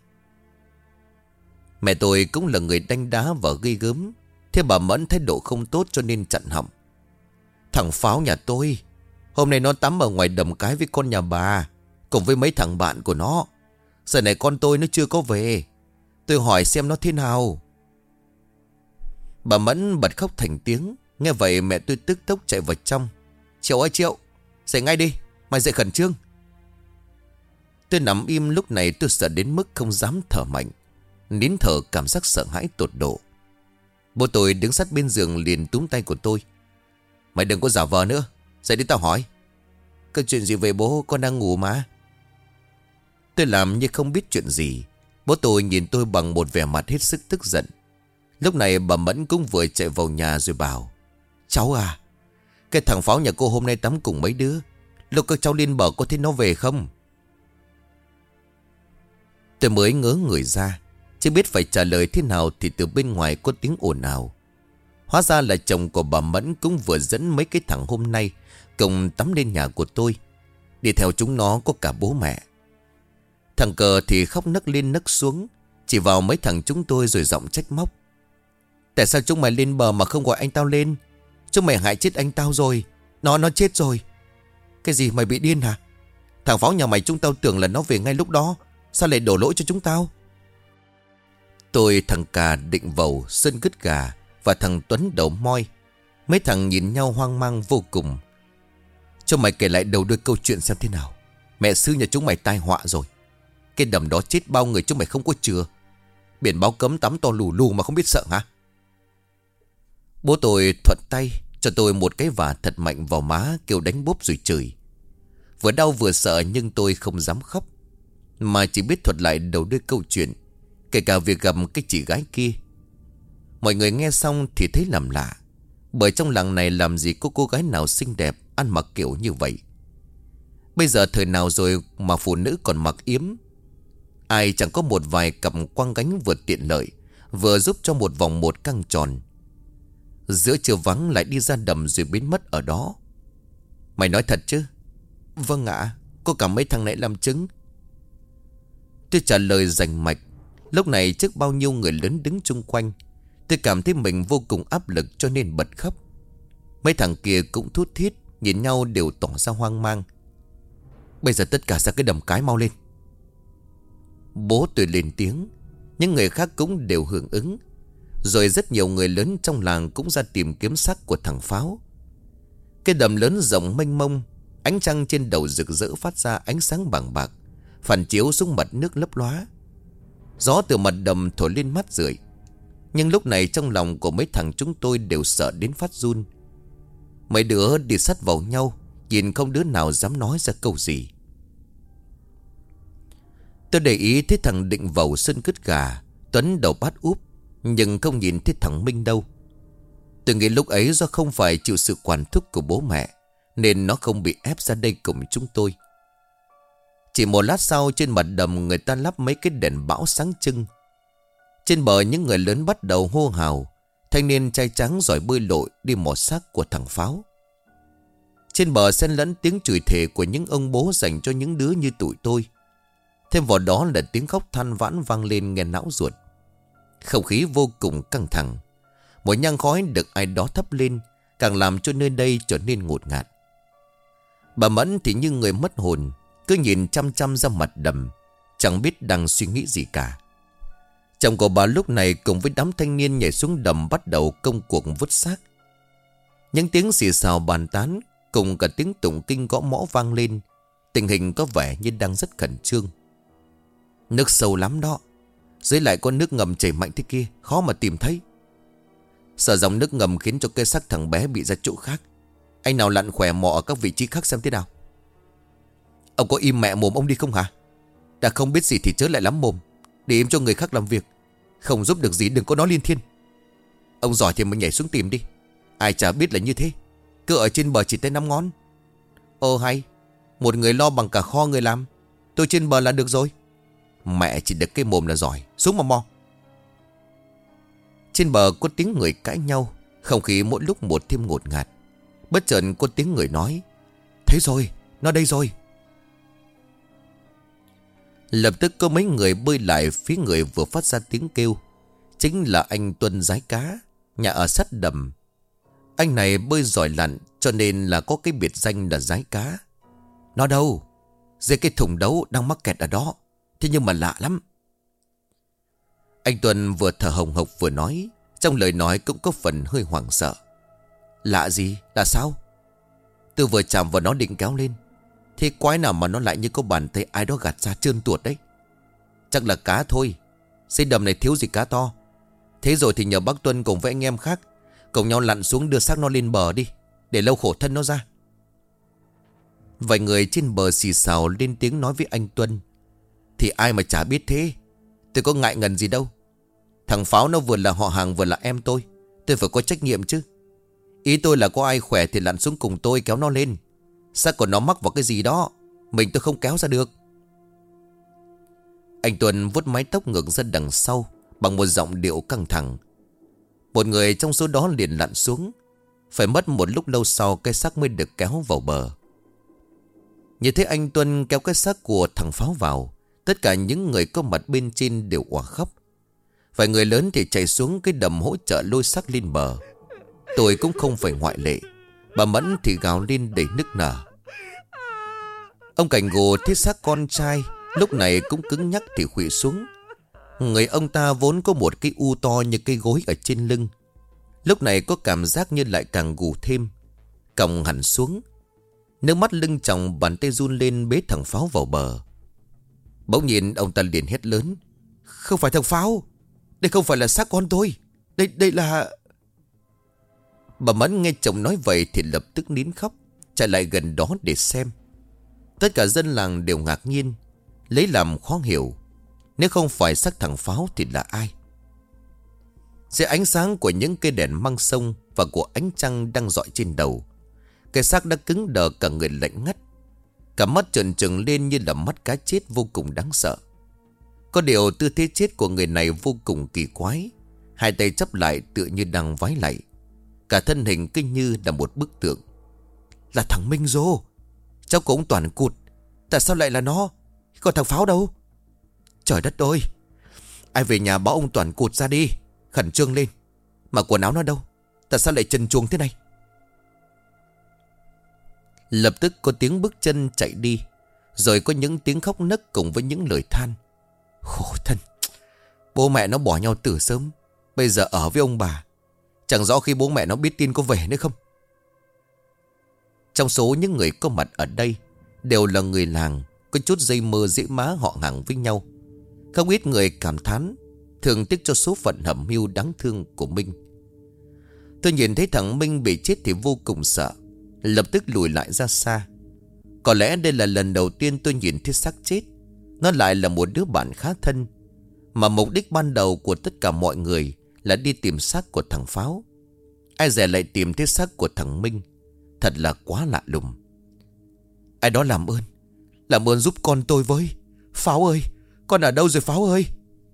Mẹ tôi cũng là người đanh đá và gây gớm. Thế bà Mẫn thái độ không tốt cho nên chặn họng. Thằng Pháo nhà tôi hôm nay nó tắm ở ngoài đầm cái với con nhà bà, cùng với mấy thằng bạn của nó. Giờ này con tôi nó chưa có về. Tôi hỏi xem nó thế nào. Bà Mẫn bật khóc thành tiếng. Nghe vậy mẹ tôi tức tốc chạy vào trong. Triệu ơi Triệu, dậy ngay đi, mày dậy khẩn trương. Tôi nằm im, lúc này tôi sợ đến mức không dám thở mạnh. Nín thở cảm giác sợ hãi tột độ. Bố tôi đứng sát bên giường liền túm tay của tôi. Mày đừng có giả vờ nữa, dậy đi tao hỏi. Cái chuyện gì về bố, con đang ngủ mà. Tôi làm như không biết chuyện gì. Bố tôi nhìn tôi bằng một vẻ mặt hết sức tức giận. Lúc này bà Mẫn cũng vừa chạy vào nhà rồi bảo. Cháu à, cái thằng Pháo nhà cô hôm nay tắm cùng mấy đứa. Lúc các cháu lên bờ có thấy nó về không? Tôi mới ngớ người ra, chưa biết phải trả lời thế nào thì từ bên ngoài có tiếng ồn ào. Hóa ra là chồng của bà Mẫn cũng vừa dẫn mấy cái thằng hôm nay cùng tắm lên nhà của tôi. Đi theo chúng nó có cả bố mẹ. Thằng Cờ thì khóc nấc lên nấc xuống, chỉ vào mấy thằng chúng tôi rồi giọng trách móc. Tại sao chúng mày lên bờ mà không gọi anh tao lên? Chúng mày hại chết anh tao rồi. Nó chết rồi. Cái gì, mày bị điên hả? Thằng Pháo nhà mày chúng tao tưởng là nó về ngay lúc đó. Sao lại đổ lỗi cho chúng tao? Tôi, thằng Cà, Định Vầu, Sơn Cứt Gà và thằng Tuấn Đầu Moi. Mấy thằng nhìn nhau hoang mang vô cùng. Cho mày kể lại đầu đuôi câu chuyện xem thế nào. Mẹ sư nhà chúng mày tai họa rồi. Cái đầm đó chết bao người chúng mày không có chừa. Biển báo cấm tắm to lù lù mà không biết sợ hả? Bố tôi thuận tay cho tôi một cái vả thật mạnh vào má, kêu đánh bốp rồi chửi. Vừa đau vừa sợ nhưng tôi không dám khóc, mà chỉ biết thuật lại đầu đuôi câu chuyện, kể cả việc gặp cái chị gái kia. Mọi người nghe xong thì thấy làm lạ, bởi trong làng này làm gì có cô gái nào xinh đẹp ăn mặc kiểu như vậy. Bây giờ thời nào rồi mà phụ nữ còn mặc yếm. Ai chẳng có một vài cặp quăng gánh vừa tiện lợi, vừa giúp cho một vòng một căng tròn. Giữa trưa vắng lại đi ra đầm rồi biến mất ở đó. Mày nói thật chứ? Vâng ạ, có cả mấy thằng này làm chứng. Tôi trả lời rành mạch. Lúc này trước bao nhiêu người lớn đứng chung quanh, tôi cảm thấy mình vô cùng áp lực cho nên bật khóc. Mấy thằng kia cũng thút thít, nhìn nhau đều tỏ ra hoang mang. Bây giờ tất cả ra cái đầm cái mau lên. Bố tôi lên tiếng, những người khác cũng đều hưởng ứng. Rồi rất nhiều người lớn trong làng cũng ra tìm kiếm xác của thằng Pháo. Cái đầm lớn rộng mênh mông, ánh trăng trên đầu rực rỡ phát ra ánh sáng bàng bạc, phản chiếu xuống mặt nước lấp lóa. Gió từ mặt đầm thổi lên mắt rượi. Nhưng lúc này trong lòng của mấy thằng chúng tôi đều sợ đến phát run. Mấy đứa đi sát vào nhau, nhìn không đứa nào dám nói ra câu gì. Tôi để ý thấy thằng Định Vầu, Sơn Cứt Gà, Tuấn Đầu Bát Úp, nhưng không nhìn thấy thằng Minh đâu. Tôi nghĩ lúc ấy do không phải chịu sự quản thúc của bố mẹ, nên nó không bị ép ra đây cùng chúng tôi. Chỉ một lát sau, trên mặt đầm người ta lắp mấy cái đèn bão sáng trưng. Trên bờ những người lớn bắt đầu hô hào. Thanh niên trai trắng giỏi bơi lội đi mò xác của thằng Pháo. Trên bờ xen lẫn tiếng chửi thề của những ông bố dành cho những đứa như tụi tôi. Thêm vào đó là tiếng khóc than vãn vang lên nghe não ruột. Không khí vô cùng căng thẳng. Một nhang khói được ai đó thắp lên, càng làm cho nơi đây trở nên ngột ngạt. Bà Mẫn thì như người mất hồn, cứ nhìn chăm chăm ra mặt đầm, chẳng biết đang suy nghĩ gì cả. Chồng của bà lúc này cùng với đám thanh niên nhảy xuống đầm bắt đầu công cuộc vứt xác. Những tiếng xì xào bàn tán cùng cả tiếng tụng kinh gõ mõ vang lên. Tình hình có vẻ như đang rất khẩn trương. Nước sâu lắm đó, dưới lại có nước ngầm chảy mạnh thế kia, khó mà tìm thấy. Sợ dòng nước ngầm khiến cho cái xác thằng bé bị ra chỗ khác. Anh nào lặn khỏe mò ở các vị trí khác xem thế nào. Ông có im mẹ mồm ông đi không hả? Đã không biết gì thì chớ lại lắm mồm, để im cho người khác làm việc. Không giúp được gì đừng có nói liên thiên. Ông giỏi thì mình nhảy xuống tìm đi. Ai chả biết là như thế. Cứ ở trên bờ chỉ tay 5 ngón. Ồ hay, một người lo bằng cả kho người làm. Tôi trên bờ là được rồi. Mẹ chỉ được cái mồm là giỏi, xuống mà mo. Trên bờ có tiếng người cãi nhau, không khí mỗi lúc một thêm ngột ngạt. Bất chợt có tiếng người nói: "Thấy rồi, nó đây rồi." Lập tức có mấy người bơi lại phía người vừa phát ra tiếng kêu. Chính là anh Tuân Rái Cá, nhà ở sát đầm. Anh này bơi giỏi lặn, cho nên là có cái biệt danh là Rái Cá. "Nó đâu?" "Dưới cái thùng đấu đang mắc kẹt ở đó. Thế nhưng mà lạ lắm." Anh Tuân vừa thở hồng hộc vừa nói, trong lời nói cũng có phần hơi hoảng sợ. "Lạ gì? Là sao?" "Tôi vừa chạm vào nó định kéo lên, thế quái nào mà nó lại như có bàn tay ai đó gạt ra trơn tuột đấy. Chắc là cá thôi. Xây đầm này thiếu gì cá to. Thế rồi thì nhờ bác Tuân cùng với anh em khác cùng nhau lặn xuống đưa xác nó lên bờ đi, để lâu khổ thân nó ra." Vài người trên bờ xì xào lên tiếng nói với anh Tuân: "Thì ai mà chả biết thế. Tôi có ngại ngần gì đâu. Thằng Pháo nó vừa là họ hàng vừa là em tôi phải có trách nhiệm chứ. Ý tôi là có ai khỏe thì lặn xuống cùng tôi kéo nó lên. Xác của nó mắc vào cái gì đó, mình tôi không kéo ra được." Anh Tuân vuốt mái tóc ngược ra đằng sau bằng một giọng điệu căng thẳng. Một người trong số đó liền lặn xuống. Phải mất một lúc lâu sau cái xác mới được kéo vào bờ. Như thế anh Tuân kéo cái xác của thằng Pháo vào, tất cả những người có mặt bên trên đều òa khóc. Vài người lớn thì chạy xuống cái đầm hỗ trợ lôi xác lên bờ. Tôi cũng không phải ngoại lệ. Bà Mẫn thì gào lên đầy nức nở. Ông Cảnh Gù thấy xác con trai lúc này cũng cứng nhắc thì khuỵu xuống. Người ông ta vốn có một cái u to như cây gối ở trên lưng, lúc này có cảm giác như lại càng gù thêm, còng hẳn xuống. Nước mắt lưng tròng, bàn tay run lên bế thằng Pháo vào bờ. Bỗng nhiên ông ta liền hét lớn: "Không phải thằng Pháo, đây không phải là xác con tôi. Đây là..." Bà Mẫn nghe chồng nói vậy thì lập tức nín khóc, chạy lại gần đó để xem. Tất cả dân làng đều ngạc nhiên, lấy làm khó hiểu. Nếu không phải xác thằng Pháo thì là ai? Dưới ánh sáng của những cây đèn măng sông và của ánh trăng đang rọi trên đầu, cái xác đã cứng đờ, cả người lạnh ngắt. Cả mắt trợn trừng lên như là mắt cá chết, vô cùng đáng sợ. Có điều tư thế chết của người này vô cùng kỳ quái. Hai tay chắp lại tựa như đang vái lạy. Cả thân hình kinh như là một bức tượng. Là thằng Minh Rô, cháu của ông Toàn Cụt. Tại sao lại là nó? Còn thằng Pháo đâu? Trời đất ơi, ai về nhà báo ông Toàn Cụt ra đi, khẩn trương lên. Mà quần áo nó đâu? Tại sao lại trần truồng thế này? Lập tức có tiếng bước chân chạy đi, rồi có những tiếng khóc nấc cùng với những lời than: "Khổ thân, bố mẹ nó bỏ nhau từ sớm, bây giờ ở với ông bà. Chẳng rõ khi bố mẹ nó biết tin có về nữa không." Trong số những người có mặt ở đây đều là người làng, có chút dây mơ dễ má họ hàng với nhau. Không ít người cảm thán, thường tiếc cho số phận hẩm hiu đáng thương của Minh. Tôi nhìn thấy thằng Minh bị chết thì vô cùng sợ, lập tức lùi lại ra xa. Có lẽ đây là lần đầu tiên tôi nhìn thấy xác chết. Nó lại là một đứa bạn khá thân, mà mục đích ban đầu của tất cả mọi người là đi tìm xác của thằng Pháo. Ai dè lại tìm thấy xác của thằng Minh. Thật là quá lạ lùng. "Ai đó làm ơn giúp con tôi với. Pháo ơi, con ở đâu rồi Pháo ơi?"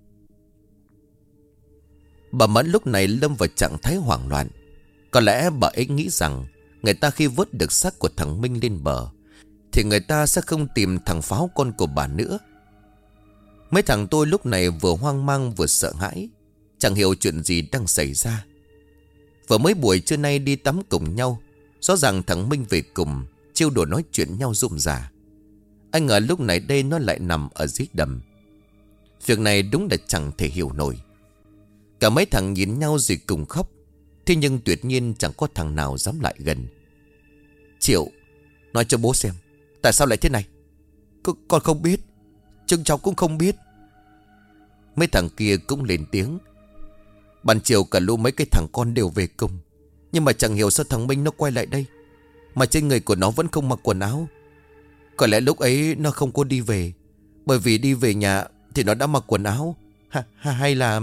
Bà Mẫn lúc này lâm vào trạng thái hoảng loạn. Có lẽ bà ấy nghĩ rằng người ta khi vớt được xác của thằng Minh lên bờ thì người ta sẽ không tìm thằng Pháo con của bà nữa. Mấy thằng tôi lúc này vừa hoang mang vừa sợ hãi, chẳng hiểu chuyện gì đang xảy ra. Vừa mới buổi trưa nay đi tắm cùng nhau, rõ ràng thằng Minh về cùng, trêu đùa nói chuyện nhau rôm rả. Anh ngờ lúc này đây nó lại nằm ở dưới đầm. Việc này đúng là chẳng thể hiểu nổi. Cả mấy thằng nhìn nhau rồi cùng khóc. Thế nhưng tuyệt nhiên chẳng có thằng nào dám lại gần. "Triệu, nói cho bố xem, tại sao lại thế này?" Con không biết, chúng cháu cũng không biết." Mấy thằng kia cũng lên tiếng. Ban chiều cả lũ mấy cái thằng con đều về cùng, nhưng mà chẳng hiểu sao thằng Minh nó quay lại đây, mà trên người của nó vẫn không mặc quần áo. Có lẽ lúc ấy nó không có đi về, bởi vì đi về nhà thì nó đã mặc quần áo. Hay là...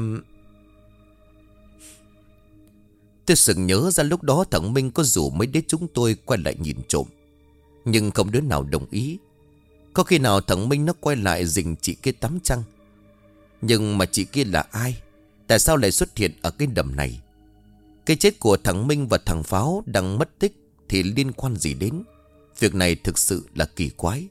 Tôi sực nhớ ra lúc đó thằng Minh có rủ mấy đứa chúng tôi quay lại nhìn trộm, nhưng không đứa nào đồng ý. Có khi nào thằng Minh nó quay lại rình chị kia tắm chăng? Nhưng mà chị kia là ai? Tại sao lại xuất hiện ở cái đầm này? Cái chết của thằng Minh và thằng Pháo đang mất tích thì liên quan gì đến? Việc này thực sự là kỳ quái.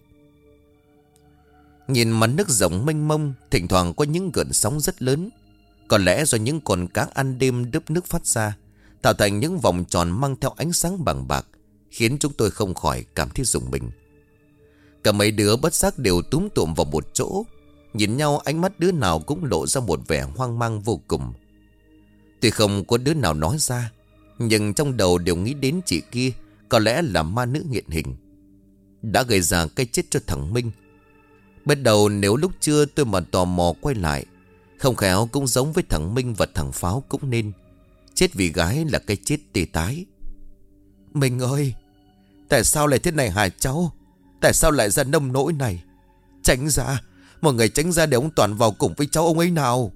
Nhìn mặt nước rộng mênh mông, thỉnh thoảng có những gợn sóng rất lớn. Có lẽ do những con cá ăn đêm đớp nước phát ra, tạo thành những vòng tròn mang theo ánh sáng bằng bạc, khiến chúng tôi không khỏi cảm thấy rùng mình. Cả mấy đứa bất giác đều túm tụm vào một chỗ, nhìn nhau, ánh mắt đứa nào cũng lộ ra một vẻ hoang mang vô cùng. Tuy không có đứa nào nói ra, nhưng trong đầu đều nghĩ đến chị kia có lẽ là ma nữ hiện hình, đã gây ra cái chết cho thằng Minh. Bắt đầu nếu lúc trưa tôi mà tò mò quay lại, không khéo cũng giống với thằng Minh và thằng Pháo cũng nên. Chết vì gái là cái chết tê tái. Minh ơi, tại sao lại thế này hả cháu? Tại sao lại ra nông nỗi này? Tránh ra, mọi người tránh ra để ông Toàn vào cùng với cháu ông ấy nào.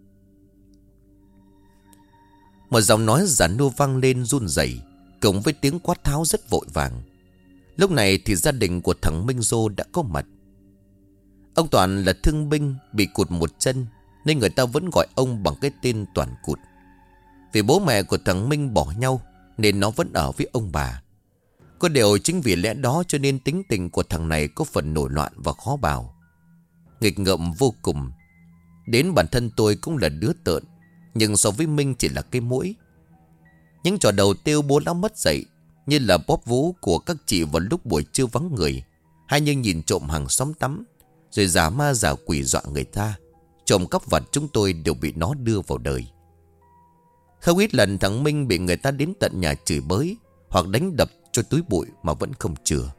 Một giọng nói giản nua vang lên run rẩy, cùng với tiếng quát tháo rất vội vàng. Lúc này thì gia đình của thằng Minh Dô đã có mặt. Ông Toàn là thương binh, bị cụt một chân, nên người ta vẫn gọi ông bằng cái tên Toàn Cụt. Vì bố mẹ của thằng Minh bỏ nhau nên nó vẫn ở với ông bà. Có điều chính vì lẽ đó cho nên tính tình của thằng này có phần nổi loạn và khó bào, nghịch ngợm vô cùng. Đến bản thân tôi cũng là đứa tợn, nhưng so với Minh chỉ là cái mũi. Những trò đầu tiêu bố lão mất dậy, như là bóp vú của các chị vào lúc buổi trưa vắng người, hay như nhìn trộm hàng xóm tắm, rồi giả ma giả quỷ dọa người ta. Trộm cắp vặt chúng tôi đều bị nó đưa vào đời. Không ít lần thằng Minh bị người ta đến tận nhà chửi bới hoặc đánh đập cho túi bụi mà vẫn không chừa.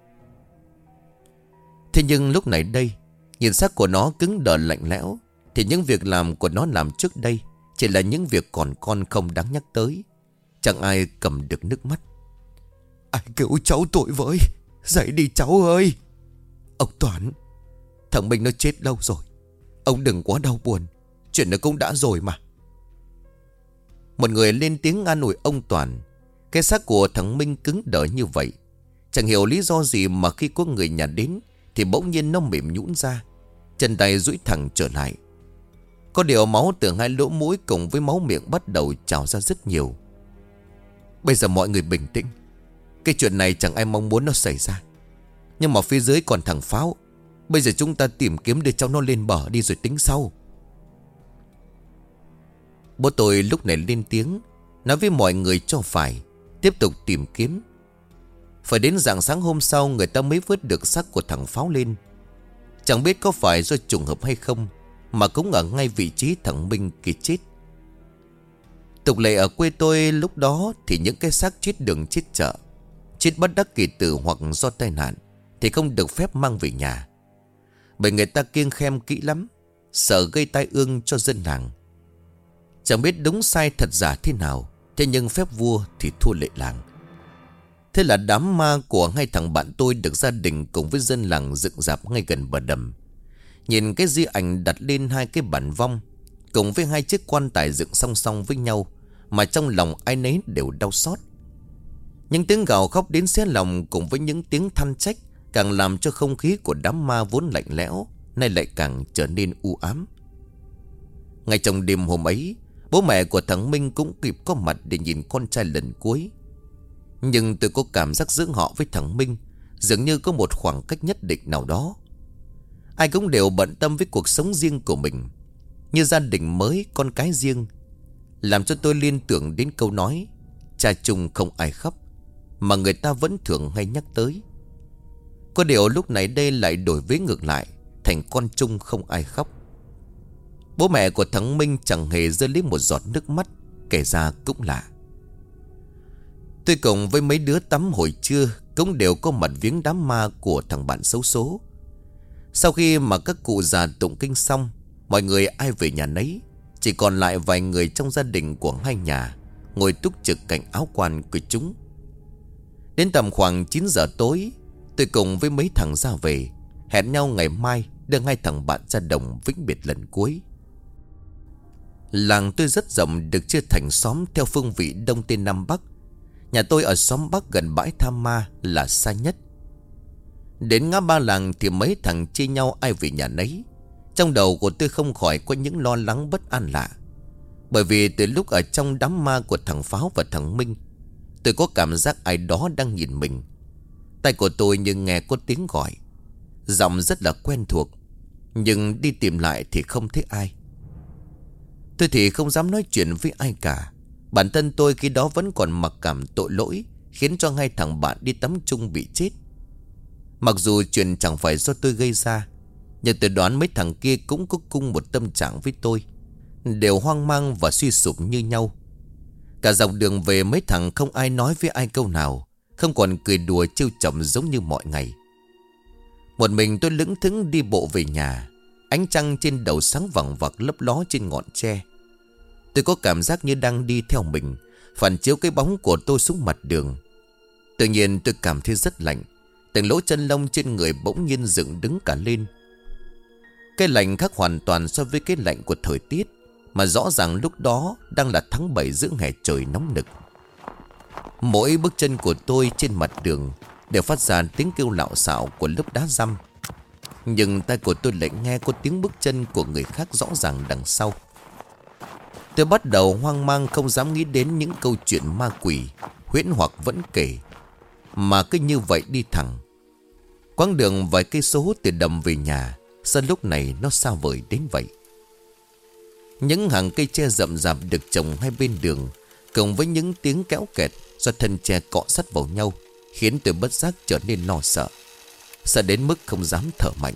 Thế nhưng lúc này đây, nhìn xác của nó cứng đờ lạnh lẽo, thì những việc làm của nó làm trước đây chỉ là những việc còn con không đáng nhắc tới. Chẳng ai cầm được nước mắt. Ai cứu cháu tội với, dậy đi cháu ơi. Ông Toán, thằng Minh nó chết lâu rồi, ông đừng quá đau buồn, chuyện nó cũng đã rồi mà. Một người lên tiếng an ủi ông Toàn. Cái xác của thằng Minh cứng đờ như vậy, chẳng hiểu lý do gì mà khi có người nhà đến thì bỗng nhiên nó mềm nhũn ra, chân tay duỗi thẳng trở lại. Có điều máu từ hai lỗ mũi cùng với máu miệng bắt đầu trào ra rất nhiều. Bây giờ mọi người bình tĩnh. Cái chuyện này chẳng ai mong muốn nó xảy ra, nhưng mà phía dưới còn thằng Pháo. Bây giờ chúng ta tìm kiếm để cháu nó lên bờ đi rồi tính sau. Bố tôi lúc này lên tiếng, nói với mọi người cho phải tiếp tục tìm kiếm. Phải đến rạng sáng hôm sau người ta mới vớt được xác của thằng Pháo lên. Chẳng biết có phải do trùng hợp hay không, mà cũng ở ngay vị trí thằng Minh kia chết. Tục lệ ở quê tôi lúc đó thì những cái xác chết đường chết chợ, chết bất đắc kỳ tử hoặc do tai nạn thì không được phép mang về nhà, bởi người ta kiêng khem kỹ lắm, sợ gây tai ương cho dân làng. Chẳng biết đúng sai thật giả thế nào, thế nhưng phép vua thì thua lệ làng. Thế là đám ma của hai thằng bạn tôi được gia đình cùng với dân làng dựng rạp ngay gần bờ đầm. Nhìn cái di ảnh đặt lên hai cái bản vong cùng với hai chiếc quan tài dựng song song với nhau, mà trong lòng ai nấy đều đau xót. Những tiếng gào khóc đến xé lòng cùng với những tiếng than trách càng làm cho không khí của đám ma vốn lạnh lẽo nay lại càng trở nên u ám. Ngay trong đêm hôm ấy, bố mẹ của thằng Minh cũng kịp có mặt để nhìn con trai lần cuối. Nhưng tôi có cảm giác giữa họ với thằng Minh dường như có một khoảng cách nhất định nào đó. Ai cũng đều bận tâm với cuộc sống riêng của mình, như gia đình mới, con cái riêng, làm cho tôi liên tưởng đến câu nói cha chung không ai khóc mà người ta vẫn thường hay nhắc tới. Có điều lúc này đây lại đổi vế ngược lại, thành con chung không ai khóc. Bố mẹ của thằng Minh chẳng hề rơi lấy một giọt nước mắt, kể ra cũng lạ. Tôi cùng với mấy đứa tắm hồi trưa cũng đều có mặt viếng đám ma của thằng bạn xấu số. Sau khi mà các cụ già tụng kinh xong, mọi người ai về nhà nấy, chỉ còn lại vài người trong gia đình của hai nhà ngồi túc trực cạnh áo quan của chúng. Đến tầm khoảng 9 giờ tối, tôi cùng với mấy thằng ra về, hẹn nhau ngày mai đưa hai thằng bạn ra đồng vĩnh biệt lần cuối. Làng tôi rất rộng, được chia thành xóm theo phương vị đông tây nam bắc. Nhà tôi ở xóm bắc gần bãi Tha Ma là xa nhất. Đến ngã ba làng thì mấy thằng chia nhau ai về nhà nấy. Trong đầu của tôi không khỏi có những lo lắng bất an lạ. Bởi vì từ lúc ở trong đám ma của thằng Pháo và thằng Minh, tôi có cảm giác ai đó đang nhìn mình. Tay của tôi nhưng nghe có tiếng gọi. Giọng rất là quen thuộc, nhưng đi tìm lại thì không thấy ai. Tôi thì không dám nói chuyện với ai cả. Bản thân tôi khi đó vẫn còn mặc cảm tội lỗi, khiến cho hai thằng bạn đi tắm chung bị chết. Mặc dù chuyện chẳng phải do tôi gây ra, nhưng tôi đoán mấy thằng kia cũng có cùng một tâm trạng với tôi, đều hoang mang và suy sụp như nhau. Cả dọc đường về mấy thằng không ai nói với ai câu nào, không còn cười đùa trêu chọc giống như mọi ngày. Một mình tôi lững thững đi bộ về nhà. Ánh trăng trên đầu sáng vằng vặc lấp ló trên ngọn tre. Tôi có cảm giác như đang đi theo mình, phản chiếu cái bóng của tôi xuống mặt đường. Tự nhiên tôi cảm thấy rất lạnh. Từng lỗ chân lông trên người bỗng nhiên dựng đứng cả lên. Cái lạnh khác hoàn toàn so với cái lạnh của thời tiết, mà rõ ràng lúc đó đang là tháng 7 giữa hè trời nóng nực. Mỗi bước chân của tôi trên mặt đường đều phát ra tiếng kêu lạo xạo của lớp đá răm. Nhưng tai của tôi lại nghe có tiếng bước chân của người khác rõ ràng đằng sau. Tôi bắt đầu hoang mang, không dám nghĩ đến những câu chuyện ma quỷ huyễn hoặc vẫn kể, mà cứ như vậy đi thẳng. Quãng đường vài cây số từ đầm về nhà, sao lúc này nó xa vời đến vậy? Những hàng cây tre rậm rạp được trồng hai bên đường, cộng với những tiếng kéo kẹt do thân tre cọ sắt vào nhau, khiến tôi bất giác trở nên lo sợ. Sợ đến mức không dám thở mạnh.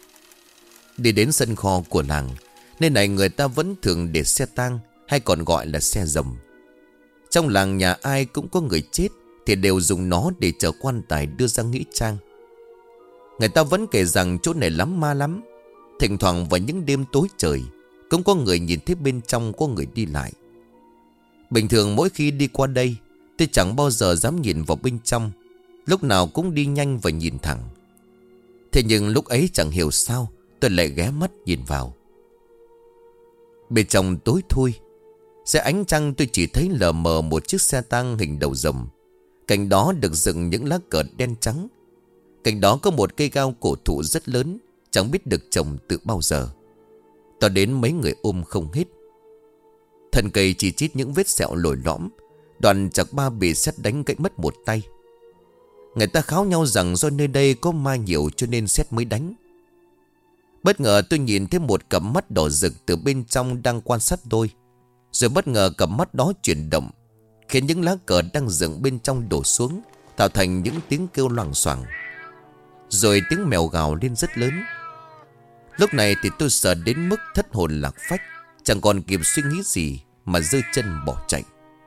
Đi đến sân kho của làng, nơi này người ta vẫn thường để xe tang, hay còn gọi là xe rồng. Trong làng nhà ai cũng có người chết thì đều dùng nó để chở quan tài đưa ra nghĩa trang. Người ta vẫn kể rằng chỗ này lắm ma lắm. Thỉnh thoảng vào những đêm tối trời, cũng có người nhìn thấy bên trong có người đi lại. Bình thường mỗi khi đi qua đây, tôi chẳng bao giờ dám nhìn vào bên trong, lúc nào cũng đi nhanh và nhìn thẳng. Thế nhưng lúc ấy chẳng hiểu sao tôi lại ghé mắt nhìn vào. Bên trong tối thui, dưới ánh trăng tôi chỉ thấy lờ mờ một chiếc xe tang hình đầu rồng. Cạnh đó được dựng những lá cờ đen trắng. Cạnh đó có một cây cao cổ thụ rất lớn, chẳng biết được trồng từ bao giờ. To đến mấy người ôm không hết. Thân cây chỉ chít những vết sẹo lồi lõm, đoạn chạc ba bị sét đánh gãy mất một tay. Người ta kháo nhau rằng do nơi đây có ma nhiều cho nên sét mới đánh. Bất ngờ tôi nhìn thấy một cặp mắt đỏ rực từ bên trong đang quan sát tôi. Rồi bất ngờ cặp mắt đó chuyển động, khiến những lá cờ đang dựng bên trong đổ xuống, tạo thành những tiếng kêu loảng xoảng. Rồi tiếng mèo gào lên rất lớn. Lúc này thì tôi sợ đến mức thất hồn lạc phách, chẳng còn kịp suy nghĩ gì mà giơ chân bỏ chạy.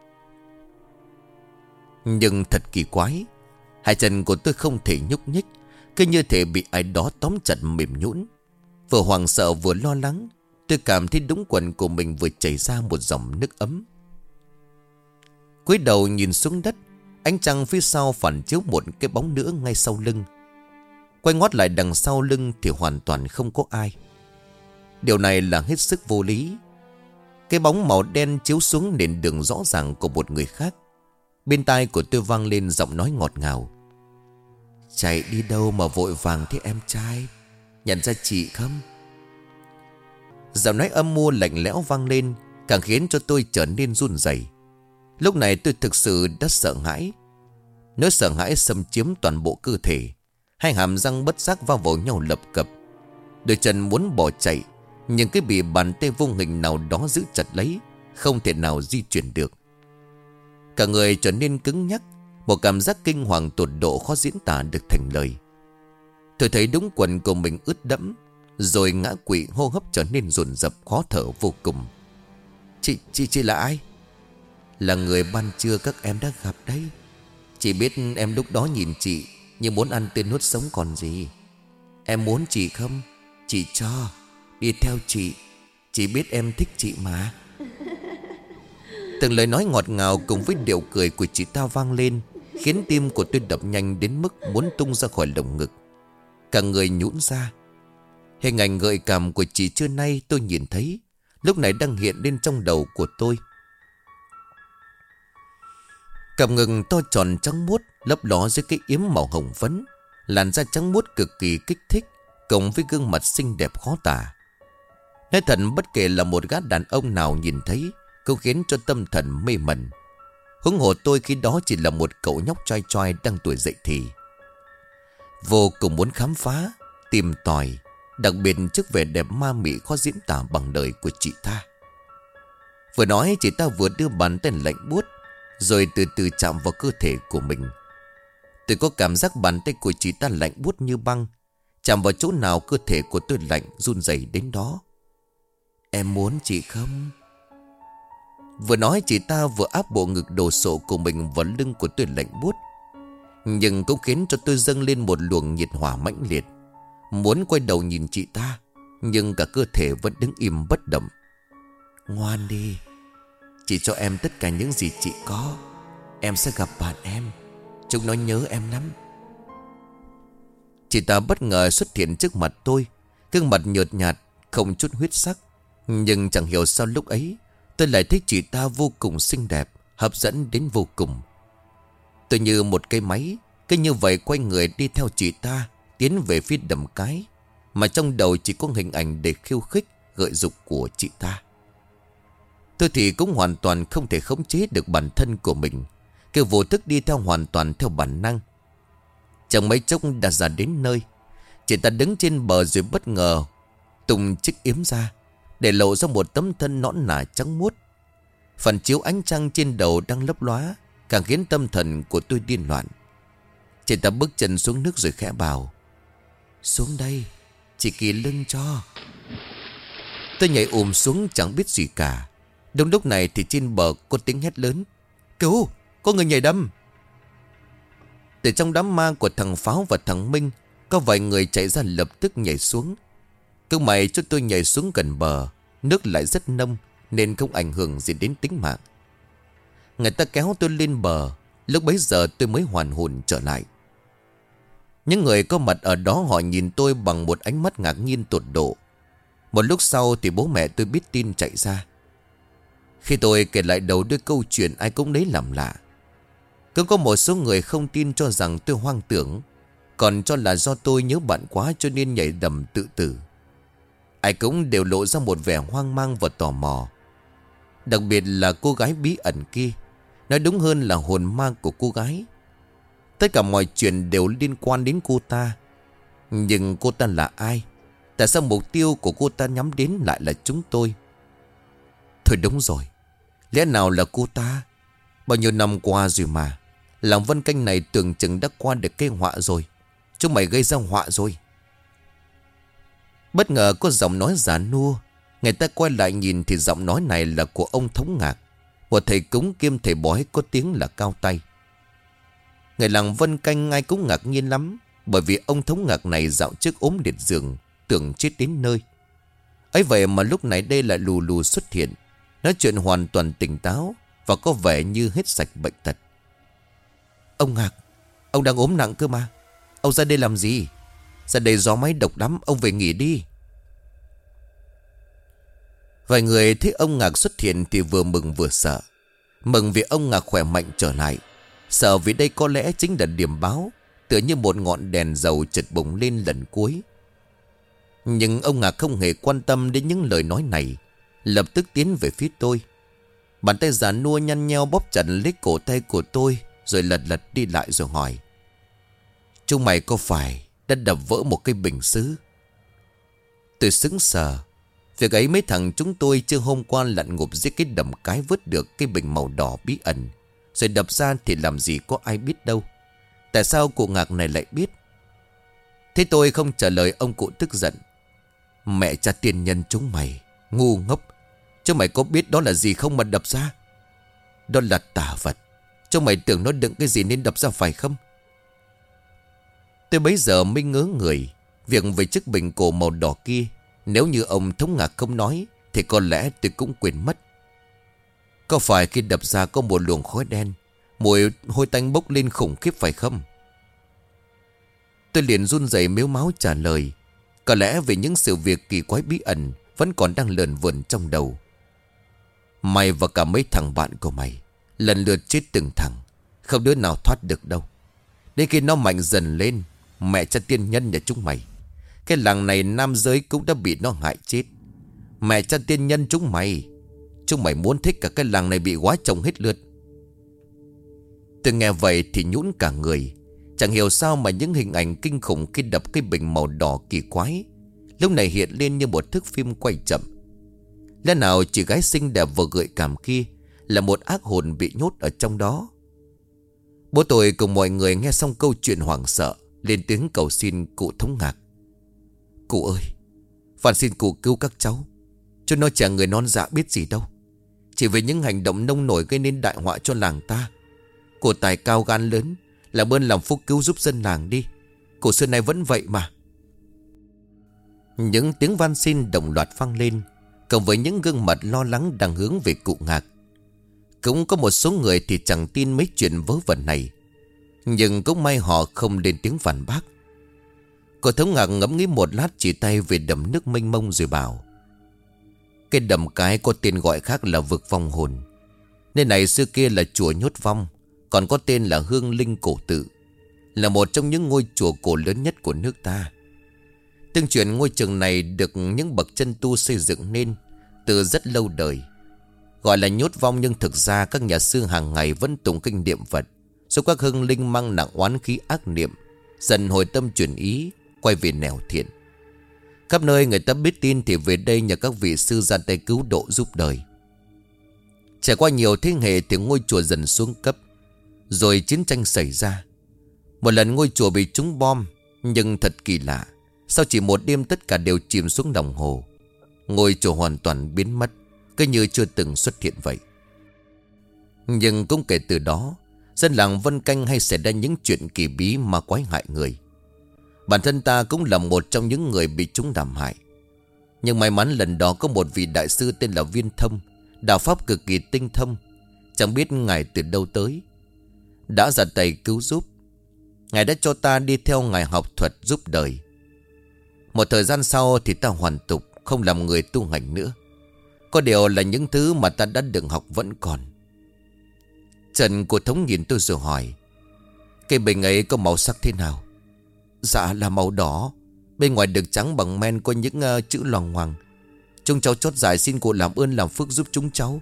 Nhưng thật kỳ quái, hai chân của tôi không thể nhúc nhích, cứ như thể bị ai đó tóm chặt mềm nhũn. Vừa hoảng sợ vừa lo lắng, tôi cảm thấy đũng quần của mình vừa chảy ra một dòng nước ấm. Cúi đầu nhìn xuống đất, ánh trăng phía sau phản chiếu một cái bóng nữa ngay sau lưng. Quay ngoắt lại đằng sau lưng thì hoàn toàn không có ai. Điều này là hết sức vô lý. Cái bóng màu đen chiếu xuống nền đường rõ ràng của một người khác. Bên tai của tôi vang lên giọng nói ngọt ngào. Chạy đi đâu mà vội vàng thế em trai? Nhận ra chị không? Giọng nói âm mưu lạnh lẽo vang lên, càng khiến cho tôi trở nên run rẩy. Lúc này tôi thực sự đã sợ hãi. Nỗi sợ hãi xâm chiếm toàn bộ cơ thể. Hai hàm răng bất giác va vào nhau lập cập. Đôi chân muốn bỏ chạy, nhưng cái bị bàn tay vô hình nào đó giữ chặt lấy, không thể nào di chuyển được. Cả người trở nên cứng nhắc, một cảm giác kinh hoàng tột độ khó diễn tả được thành lời. Tôi thấy đũng quần của mình ướt đẫm, rồi ngã quỵ, hô hấp trở nên dồn dập khó thở vô cùng. Chị là ai? Là người ban trưa các em đã gặp đấy. Chị biết em lúc đó nhìn chị như muốn ăn tươi nuốt sống còn gì. Em muốn chị không? Chị cho. Đi theo chị biết em thích chị mà. Từng lời nói ngọt ngào cùng với điệu cười của chị ta vang lên, khiến tim của tôi đập nhanh đến mức muốn tung ra khỏi lồng ngực. Cả người nhũn ra. Hình ảnh gợi cảm của chị trưa nay tôi nhìn thấy, lúc này đang hiện lên trong đầu của tôi. Cặp ngực to tròn trắng muốt, lấp ló dưới cái yếm màu hồng phấn, làn da trắng muốt cực kỳ kích thích, cộng với gương mặt xinh đẹp khó tả. Nói thật, bất kể là một gã đàn ông nào nhìn thấy cũng khiến cho tâm thần mê mẩn. Huống hồ tôi khi đó chỉ là một cậu nhóc trai trai đang tuổi dậy thì. Vô cùng muốn khám phá, tìm tòi, đặc biệt trước vẻ đẹp ma mị khó diễn tả bằng lời của chị ta. Vừa nói chị ta vừa đưa bàn tay lạnh buốt, rồi từ từ chạm vào cơ thể của mình. Tôi có cảm giác bàn tay của chị ta lạnh buốt như băng. Chạm vào chỗ nào cơ thể của tôi lạnh run rẩy đến đó. Em muốn chị không? Vừa nói chị ta vừa áp bộ ngực đồ sộ của mình vào lưng của tôi lạnh buốt. Nhưng cũng khiến cho tôi dâng lên một luồng nhiệt hỏa mãnh liệt. Muốn quay đầu nhìn chị ta, nhưng cả cơ thể vẫn đứng im bất động. Ngoan đi, chị cho em tất cả những gì chị có. Em sẽ gặp bạn em, chúng nó nhớ em lắm. Chị ta bất ngờ xuất hiện trước mặt tôi, gương mặt nhợt nhạt, không chút huyết sắc. Nhưng chẳng hiểu sao lúc ấy tôi lại thấy chị ta vô cùng xinh đẹp, hấp dẫn đến vô cùng. Tôi như một cây máy, cứ như vậy quay người đi theo chị ta, tiến về phía đầm cái, mà trong đầu chỉ có hình ảnh để khiêu khích, gợi dục của chị ta. Tôi thì cũng hoàn toàn không thể khống chế được bản thân của mình, cứ vô thức đi theo hoàn toàn theo bản năng. Chẳng mấy chốc đã ra đến nơi. Chị ta đứng trên bờ rồi bất ngờ tung chiếc yếm ra, để lộ ra một tấm thân nõn nà trắng muốt. Phần chiếu ánh trăng trên đầu đang lấp lóa, càng khiến tâm thần của tôi điên loạn. Chị ta bước chân xuống nước rồi khẽ bảo: Xuống đây, chị kỳ lưng cho. Tôi nhảy ùm xuống chẳng biết gì cả. Đúng lúc này thì trên bờ có tiếng hét lớn: Cứu, có người nhảy đâm. Từ trong đám ma của thằng Pháo và thằng Minh, có vài người chạy ra lập tức nhảy xuống. Cứ may cho tôi nhảy xuống gần bờ, nước lại rất nông nên không ảnh hưởng gì đến tính mạng. Người ta kéo tôi lên bờ, lúc bấy giờ tôi mới hoàn hồn trở lại. Những người có mặt ở đó họ nhìn tôi bằng một ánh mắt ngạc nhiên tột độ. Một lúc sau thì bố mẹ tôi biết tin chạy ra. Khi tôi kể lại đầu đuôi câu chuyện, ai cũng lấy làm lạ. Cứ có một số người không tin, cho rằng tôi hoang tưởng, còn cho là do tôi nhớ bạn quá cho nên nhảy đầm tự tử. Ai cũng đều lộ ra một vẻ hoang mang và tò mò. Đặc biệt là cô gái bí ẩn kia, nói đúng hơn là hồn ma của cô gái. Tất cả mọi chuyện đều liên quan đến cô ta. Nhưng cô ta là ai? Tại sao mục tiêu của cô ta nhắm đến lại là chúng tôi? Thôi đúng rồi, lẽ nào là cô ta? Bao nhiêu năm qua rồi mà, làng Vân Canh này tưởng chừng đã qua được cây họa rồi. Chúng mày gây ra họa rồi. Bất ngờ có giọng nói già nua. Người ta quay lại nhìn thì giọng nói này là của ông Thống Ngạc, một thầy cúng kiêm thầy bói có tiếng là cao tay. Người làng Vân Canh ai cũng ngạc nhiên lắm, bởi vì ông Thống Ngạc này dạo trước ốm liệt giường, tưởng chết đến nơi. Ấy vậy mà lúc này đây lại lù lù xuất hiện, nói chuyện hoàn toàn tỉnh táo và có vẻ như hết sạch bệnh tật. Ông Ngạc, ông đang ốm nặng cơ mà. Ông ra đây làm gì? Ra đây gió máy độc lắm, ông về nghỉ đi. Vài người thấy ông Ngạc xuất hiện thì vừa mừng vừa sợ. Mừng vì ông Ngạc khỏe mạnh trở lại, sợ vì đây có lẽ chính là điểm báo, tựa như một ngọn đèn dầu chợt bùng lên lần cuối. Nhưng ông Ngạc không hề quan tâm đến những lời nói này, lập tức tiến về phía tôi. Bàn tay già nua nhăn nheo bóp chặt lấy cổ tay của tôi, rồi lật lật đi lại rồi hỏi: Chúng mày có phải đã đập vỡ một cái bình sứ? Tôi sững sờ. Việc ấy mấy thằng chúng tôi chưa hôm qua lặn ngụp dưới cái đầm cái vớt được cái bình màu đỏ bí ẩn, rồi đập ra thì làm gì có ai biết đâu. Tại sao cụ Ngạc này lại biết? Thế tôi không trả lời, ông cụ tức giận: Mẹ cha tiên nhân chúng mày ngu ngốc, chúng mày có biết đó là gì không mà đập ra? Đó là tà vật. Chúng mày tưởng nó đựng cái gì nên đập ra phải không? Tôi bấy giờ mới ngớ người. Việc về chiếc bình cổ màu đỏ kia, nếu như ông Thống Ngạc không nói thì có lẽ tôi cũng quên mất. Có phải khi đập ra có một luồng khói đen, mùi hôi tanh bốc lên khủng khiếp phải không? Tôi liền run rẩy mếu máo trả lời: Có lẽ vì những sự việc kỳ quái bí ẩn vẫn còn đang lờn vờn trong đầu. Mày và cả mấy thằng bạn của mày lần lượt chết từng thằng, không đứa nào thoát được đâu. Đến khi nó mạnh dần lên, mẹ cha tiên nhân nhà chúng mày, cái làng này nam giới cũng đã bị nó hại chết. Mẹ cha tiên nhân chúng mày, Chúng mày muốn thích cả cái làng này bị góa chồng hết lượt. Tôi nghe vậy thì nhũn cả người. Chẳng hiểu sao mà những hình ảnh kinh khủng khi đập cái bình màu đỏ kỳ quái lúc này hiện lên như một thước phim quay chậm. Lẽ nào chị gái xinh đẹp vừa gợi cảm kia là một ác hồn bị nhốt ở trong đó? Bố tôi cùng mọi người nghe xong câu chuyện hoảng sợ, lên tiếng cầu xin cụ Thống Ngạc. Cụ ơi, van xin cụ cứu các cháu. Cho nó chả người non dạ biết gì đâu. Chỉ vì những hành động nông nổi gây nên đại họa cho làng ta. Cụ tài cao gan lớn, làm ơn làm phúc cứu giúp dân làng đi. Cụ xưa nay vẫn vậy mà. Những tiếng van xin đồng loạt vang lên, cộng với những gương mặt lo lắng đang hướng về cụ Ngạc. Cũng có một số người thì chẳng tin mấy chuyện vớ vẩn này, nhưng cũng may họ không lên tiếng phản bác. Cụ Thống Ngạc ngẫm nghĩ một lát, chỉ tay về đầm nước mênh mông rồi bảo: cái đầm cái có tên gọi khác là vực vong hồn. Nơi này xưa kia là chùa nhốt vong, còn có tên là Hương Linh Cổ Tự, là một trong những ngôi chùa cổ lớn nhất của nước ta. Tương truyền ngôi trường này được những bậc chân tu xây dựng nên từ rất lâu đời. Gọi là nhốt vong nhưng thực ra các nhà sư hàng ngày vẫn tụng kinh niệm Phật, giúp các hương linh mang nặng oán khí ác niệm dần hồi tâm chuyển ý, quay về nẻo thiện. Khắp nơi người ta biết tin thì về đây nhờ các vị sư ra tay cứu độ giúp đời. Trải qua nhiều thế hệ thì ngôi chùa dần xuống cấp, rồi chiến tranh xảy ra. Một lần ngôi chùa bị trúng bom, nhưng thật kỳ lạ, sau chỉ một đêm tất cả đều chìm xuống lòng hồ. Ngôi chùa hoàn toàn biến mất, cứ như chưa từng xuất hiện vậy. Nhưng cũng kể từ đó, dân làng Vân Canh hay xảy ra những chuyện kỳ bí ma quái hại người. Bản thân ta cũng là một trong những người bị chúng làm hại. Nhưng may mắn lần đó có một vị đại sư tên là Viên Thông, đạo pháp cực kỳ tinh thông, chẳng biết ngài từ đâu tới, đã ra tay cứu giúp. Ngài đã cho ta đi theo ngài học thuật giúp đời. Một thời gian sau thì ta hoàn tục, không làm người tu hành nữa. Có điều là những thứ mà ta đã được học vẫn còn. Trần của Thống nhìn tôi rồi hỏi: cây bình ấy có màu sắc thế nào? Dạ là màu đỏ, bên ngoài được trắng bằng men, có những chữ loằng ngoằng. Chúng cháu chót giải xin cụ làm ơn làm phước giúp chúng cháu.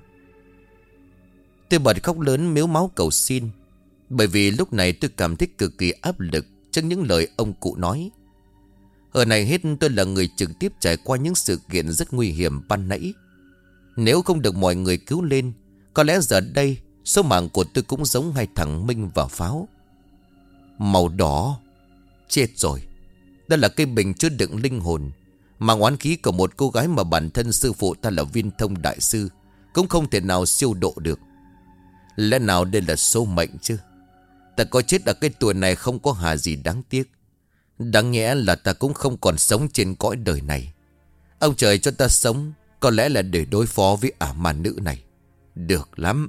Tôi bật khóc lớn mếu máu cầu xin, bởi vì lúc này tôi cảm thấy cực kỳ áp lực trước những lời ông cụ nói. Ở này hết tôi là người trực tiếp trải qua những sự kiện rất nguy hiểm ban nãy. Nếu không được mọi người cứu lên, có lẽ giờ đây số mạng của tôi cũng giống hai thằng Minh và Pháo. Màu đỏ, chết rồi. Đó là cây bình chứa đựng linh hồn, mang oán khí của một cô gái mà bản thân sư phụ ta là Viên Thông đại sư cũng không thể nào siêu độ được. Lẽ nào đây là số mệnh chứ? Ta có chết ở cái tuổi này không có hà gì đáng tiếc. Đáng nhẽ là ta cũng không còn sống trên cõi đời này. Ông trời cho ta sống có lẽ là để đối phó với ả ma nữ này. Được lắm.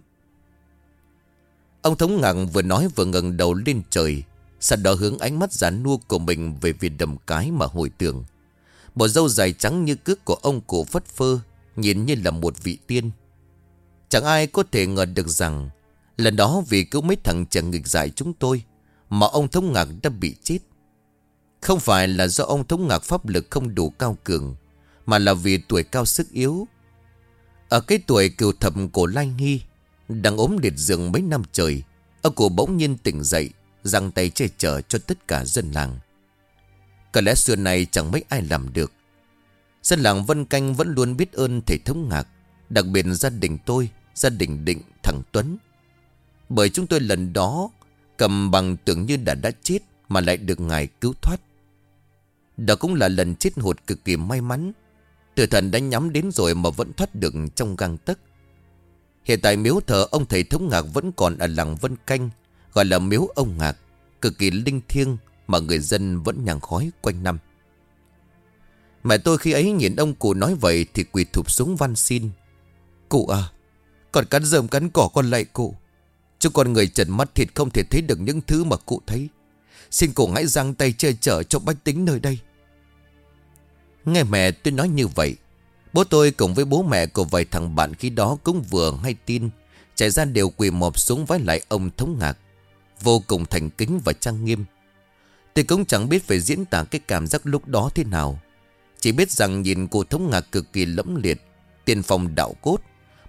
Ông Thống Ngạc vừa nói vừa ngẩng đầu lên trời, sau đó hướng ánh mắt già nua của mình về phía đầm cái mà hồi tưởng. Bộ râu dài trắng như cước của ông cụ phất phơ, nhìn như là một vị tiên. Chẳng ai có thể ngờ được rằng lần đó vì cứu mấy thằng trẻ nghịch dại chúng tôi mà ông Thống Ngạc đã bị chết. Không phải là do ông Thống Ngạc pháp lực không đủ cao cường, mà là vì tuổi cao sức yếu. Ở cái tuổi cừu thập cổ Lai Nghi, đang ốm liệt giường mấy năm trời, ông cụ bỗng nhiên tỉnh dậy, giang tay che chở cho tất cả dân làng. Có lẽ xưa này chẳng mấy ai làm được. Dân làng Vân Canh vẫn luôn biết ơn thầy Thống Ngạc, đặc biệt gia đình tôi, gia đình Định, thằng Tuấn. Bởi chúng tôi lần đó cầm bằng tưởng như đã chết mà lại được ngài cứu thoát. Đó cũng là lần chết hụt cực kỳ may mắn. Tử thần đã nhắm đến rồi mà vẫn thoát được trong gang tấc. Hiện tại miếu thờ ông thầy Thống Ngạc vẫn còn ở làng Vân Canh, gọi là miếu ông Ngạc, cực kỳ linh thiêng mà người dân vẫn nhang khói quanh năm. Mẹ tôi khi ấy nhìn ông cụ nói vậy thì quỳ thụp xuống van xin: cụ à, con cắn rơm cắn cỏ con lạy cụ. Chứ con người trần mắt thịt không thể thấy được những thứ mà cụ thấy. Xin cụ hãy giang tay che chở cho bách tính nơi đây. Nghe mẹ tôi nói như vậy, bố tôi cùng với bố mẹ của vài thằng bạn khi đó cũng vừa hay tin, chạy ra đều quỳ mọp xuống vái lại ông Thống Ngạc, vô cùng thành kính và trang nghiêm. Tôi cũng chẳng biết phải diễn tả cái cảm giác lúc đó thế nào. Chỉ biết rằng nhìn cụ Thống Ngạc cực kỳ lẫm liệt, tiên phong đạo cốt,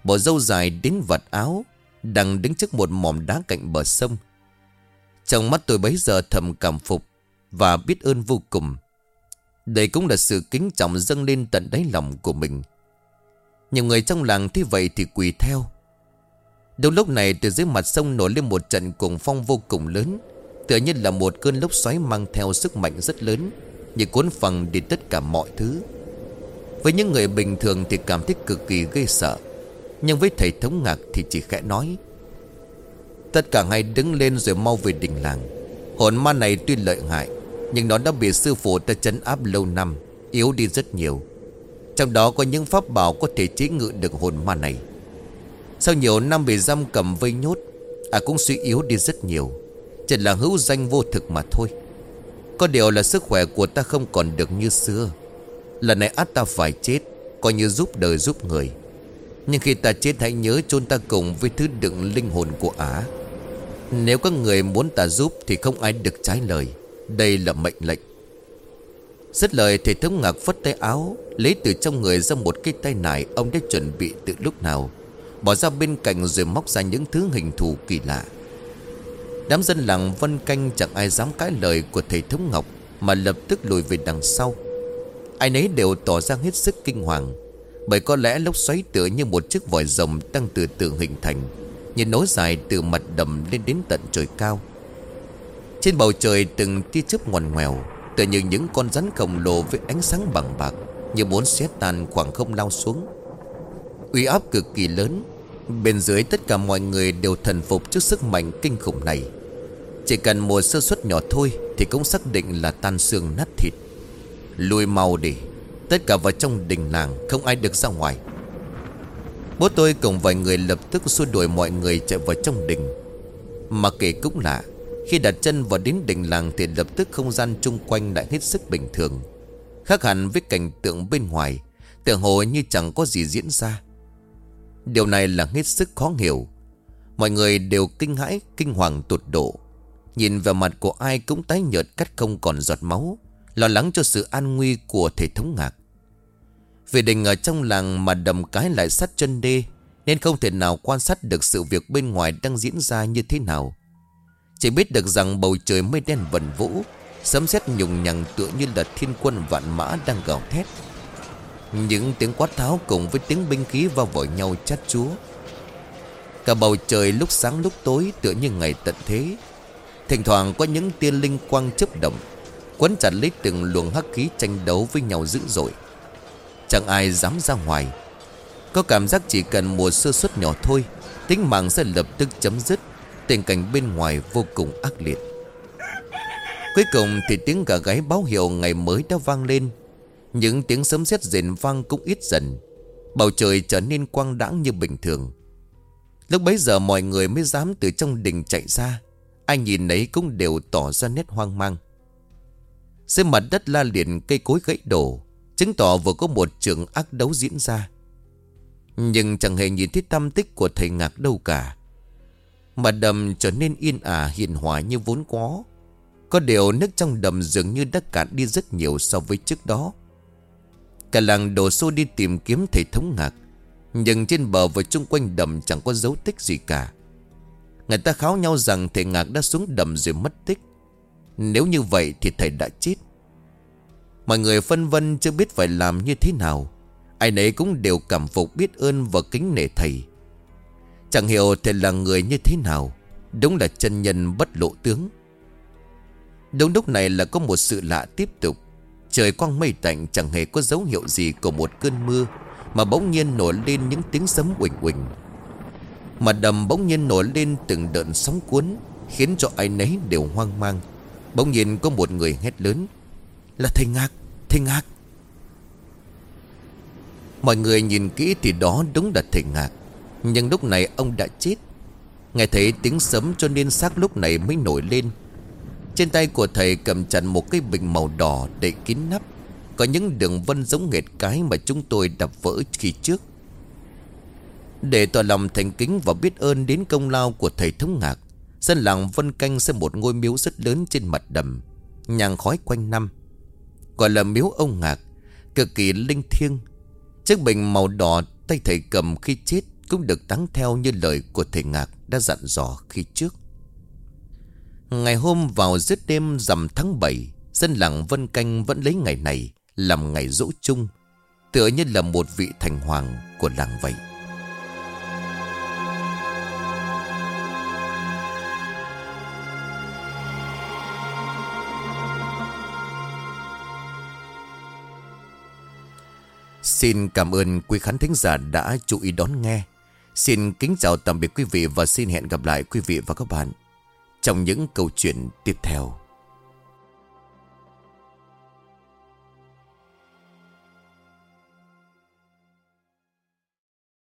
bộ râu dài đến vạt áo, đang đứng trước một mỏm đá cạnh bờ sông. Trong mắt tôi bấy giờ thầm cảm phục và biết ơn vô cùng. Đây cũng là sự kính trọng dâng lên tận đáy lòng của mình. Nhiều người trong làng thấy vậy thì quỳ theo. Đúng lúc này từ dưới mặt sông nổi lên một trận cuồng phong vô cùng lớn, tựa như là một cơn lốc xoáy mang theo sức mạnh rất lớn, như cuốn phăng đi tất cả mọi thứ. Với những người bình thường thì cảm thấy cực kỳ ghê sợ, nhưng với thầy Thống Ngạc thì chỉ khẽ nói: tất cả hãy đứng lên rồi mau về đình làng. Hồn ma này tuy lợi hại, nhưng nó đã bị sư phụ ta trấn áp lâu năm, yếu đi rất nhiều. Trong đó có những pháp bảo có thể chế ngự được hồn ma này. Sau nhiều năm bị giam cầm vây nhốt, cũng suy yếu đi rất nhiều, chỉ là hữu danh vô thực mà thôi. Có điều là sức khỏe của ta không còn được như xưa. Lần này ta phải chết, coi như giúp đời giúp người. Nhưng khi ta chết hãy nhớ chôn ta cùng với thứ đựng linh hồn của Nếu các người muốn ta giúp thì không ai được trái lời. Đây là mệnh lệnh. Dứt lời thầy Thống Ngạc phất tay áo, lấy từ trong người ra một cái tay nải ông đã chuẩn bị từ lúc nào, bỏ ra bên cạnh rồi móc ra những thứ hình thù kỳ lạ. Đám dân làng vân canh chẳng ai dám cãi lời của thầy Thống Ngọc, mà lập tức lùi về đằng sau. Ai nấy đều tỏ ra hết sức kinh hoàng, bởi có lẽ lốc xoáy tựa như một chiếc vòi rồng đang từ từ hình thành, như nối dài từ mặt đầm lên đến tận trời cao. Trên bầu trời từng tia chớp ngoằn ngoèo, tựa như những con rắn khổng lồ với ánh sáng bằng bạc, như muốn xé tan khoảng không lao xuống. Uy áp cực kỳ lớn. Bên dưới tất cả mọi người đều thần phục trước sức mạnh kinh khủng này. Chỉ cần một sơ suất nhỏ thôi thì cũng xác định là tan xương nát thịt. Lùi mau đi, tất cả vào trong đình làng, không ai được ra ngoài. Bố tôi cùng vài người lập tức xua đuổi mọi người chạy vào trong đình. Mà kể cũng lạ, khi đặt chân vào đến đình làng thì lập tức không gian chung quanh lại hết sức bình thường, khác hẳn với cảnh tượng bên ngoài, tựa hồ như chẳng có gì diễn ra. Điều này là hết sức khó hiểu. Mọi người đều kinh hãi, kinh hoàng tột độ. Nhìn vào mặt của ai cũng tái nhợt cắt không còn giọt máu, lo lắng cho sự an nguy của thầy Thống Ngạc. Vì đình ở trong làng mà đầm cái lại sát chân đê, nên không thể nào quan sát được sự việc bên ngoài đang diễn ra như thế nào. Chỉ biết được rằng bầu trời mây đen vần vũ, sấm sét nhùng nhằng tựa như là thiên quân vạn mã đang gào thét. Những tiếng quát tháo cùng với tiếng binh khí va vào nhau chát chúa. Cả bầu trời lúc sáng lúc tối tựa như ngày tận thế. Thỉnh thoảng có những tia linh quang chớp động, quấn chặt lấy từng luồng hắc khí tranh đấu với nhau dữ dội. Chẳng ai dám ra ngoài. Có cảm giác chỉ cần một sơ suất nhỏ thôi, tính mạng sẽ lập tức chấm dứt. Tình cảnh bên ngoài vô cùng ác liệt. Cuối cùng thì tiếng gà gáy báo hiệu ngày mới đã vang lên. Những tiếng sấm sét rền vang cũng ít dần. Bầu trời trở nên quang đãng như bình thường. Lúc bấy giờ mọi người mới dám từ trong đình chạy ra. Ai nhìn nấy cũng đều tỏ ra nét hoang mang. Dưới mặt đất la liệt cây cối gãy đổ, chứng tỏ vừa có một trường ác đấu diễn ra. Nhưng chẳng hề nhìn thấy tăm tích của thầy Ngạc đâu cả. Mà đầm trở nên yên ả hiền hòa như vốn có. Có điều nước trong đầm dường như đã cạn đi rất nhiều so với trước đó. Cả làng đổ xô đi tìm kiếm thầy Thống Ngạc, nhưng trên bờ và chung quanh đầm chẳng có dấu tích gì cả. Người ta kháo nhau rằng thầy Ngạc đã xuống đầm rồi mất tích. Nếu như vậy thì thầy đã chết. Mọi người phân vân chưa biết phải làm như thế nào. Ai nấy cũng đều cảm phục biết ơn và kính nể thầy. Chẳng hiểu thầy là người như thế nào. Đúng là chân nhân bất lộ tướng. Đúng lúc này là có một sự lạ tiếp tục. Trời quang mây tạnh, chẳng hề có dấu hiệu gì của một cơn mưa, mà bỗng nhiên nổi lên những tiếng sấm uỳnh uỳnh. Mặt đầm bỗng nhiên nổi lên từng đợt sóng cuốn, khiến cho ai nấy đều hoang mang. Bỗng nhiên có một người hét lớn: là thầy Ngạc, thầy Ngạc. Mọi người nhìn kỹ thì đó đúng là thầy Ngạc. Nhưng lúc này ông đã chết. Nghe thấy tiếng sấm cho nên xác lúc này mới nổi lên. Trên tay của thầy cầm chặt một cái bình màu đỏ đậy kín nắp, có những đường vân giống hệt cái mà chúng tôi đập vỡ khi trước. Để tỏ lòng thành kính và biết ơn đến công lao của thầy Thống Ngạc, dân làng Vân Canh xây một ngôi miếu rất lớn trên mặt đầm, nhang khói quanh năm, gọi là miếu ông Ngạc, cực kỳ linh thiêng. Chiếc bình màu đỏ tay thầy cầm khi chết cũng được táng theo như lời của thầy Ngạc đã dặn dò khi trước. Ngày hôm vào giết đêm rằm tháng 7, dân làng Vân Canh vẫn lấy ngày này làm ngày giỗ chung, tựa như là một vị thành hoàng của làng vậy. Xin cảm ơn quý khán thính giả đã chú ý đón nghe. Xin kính chào tạm biệt quý vị và xin hẹn gặp lại quý vị và các bạn trong những câu chuyện tiếp theo.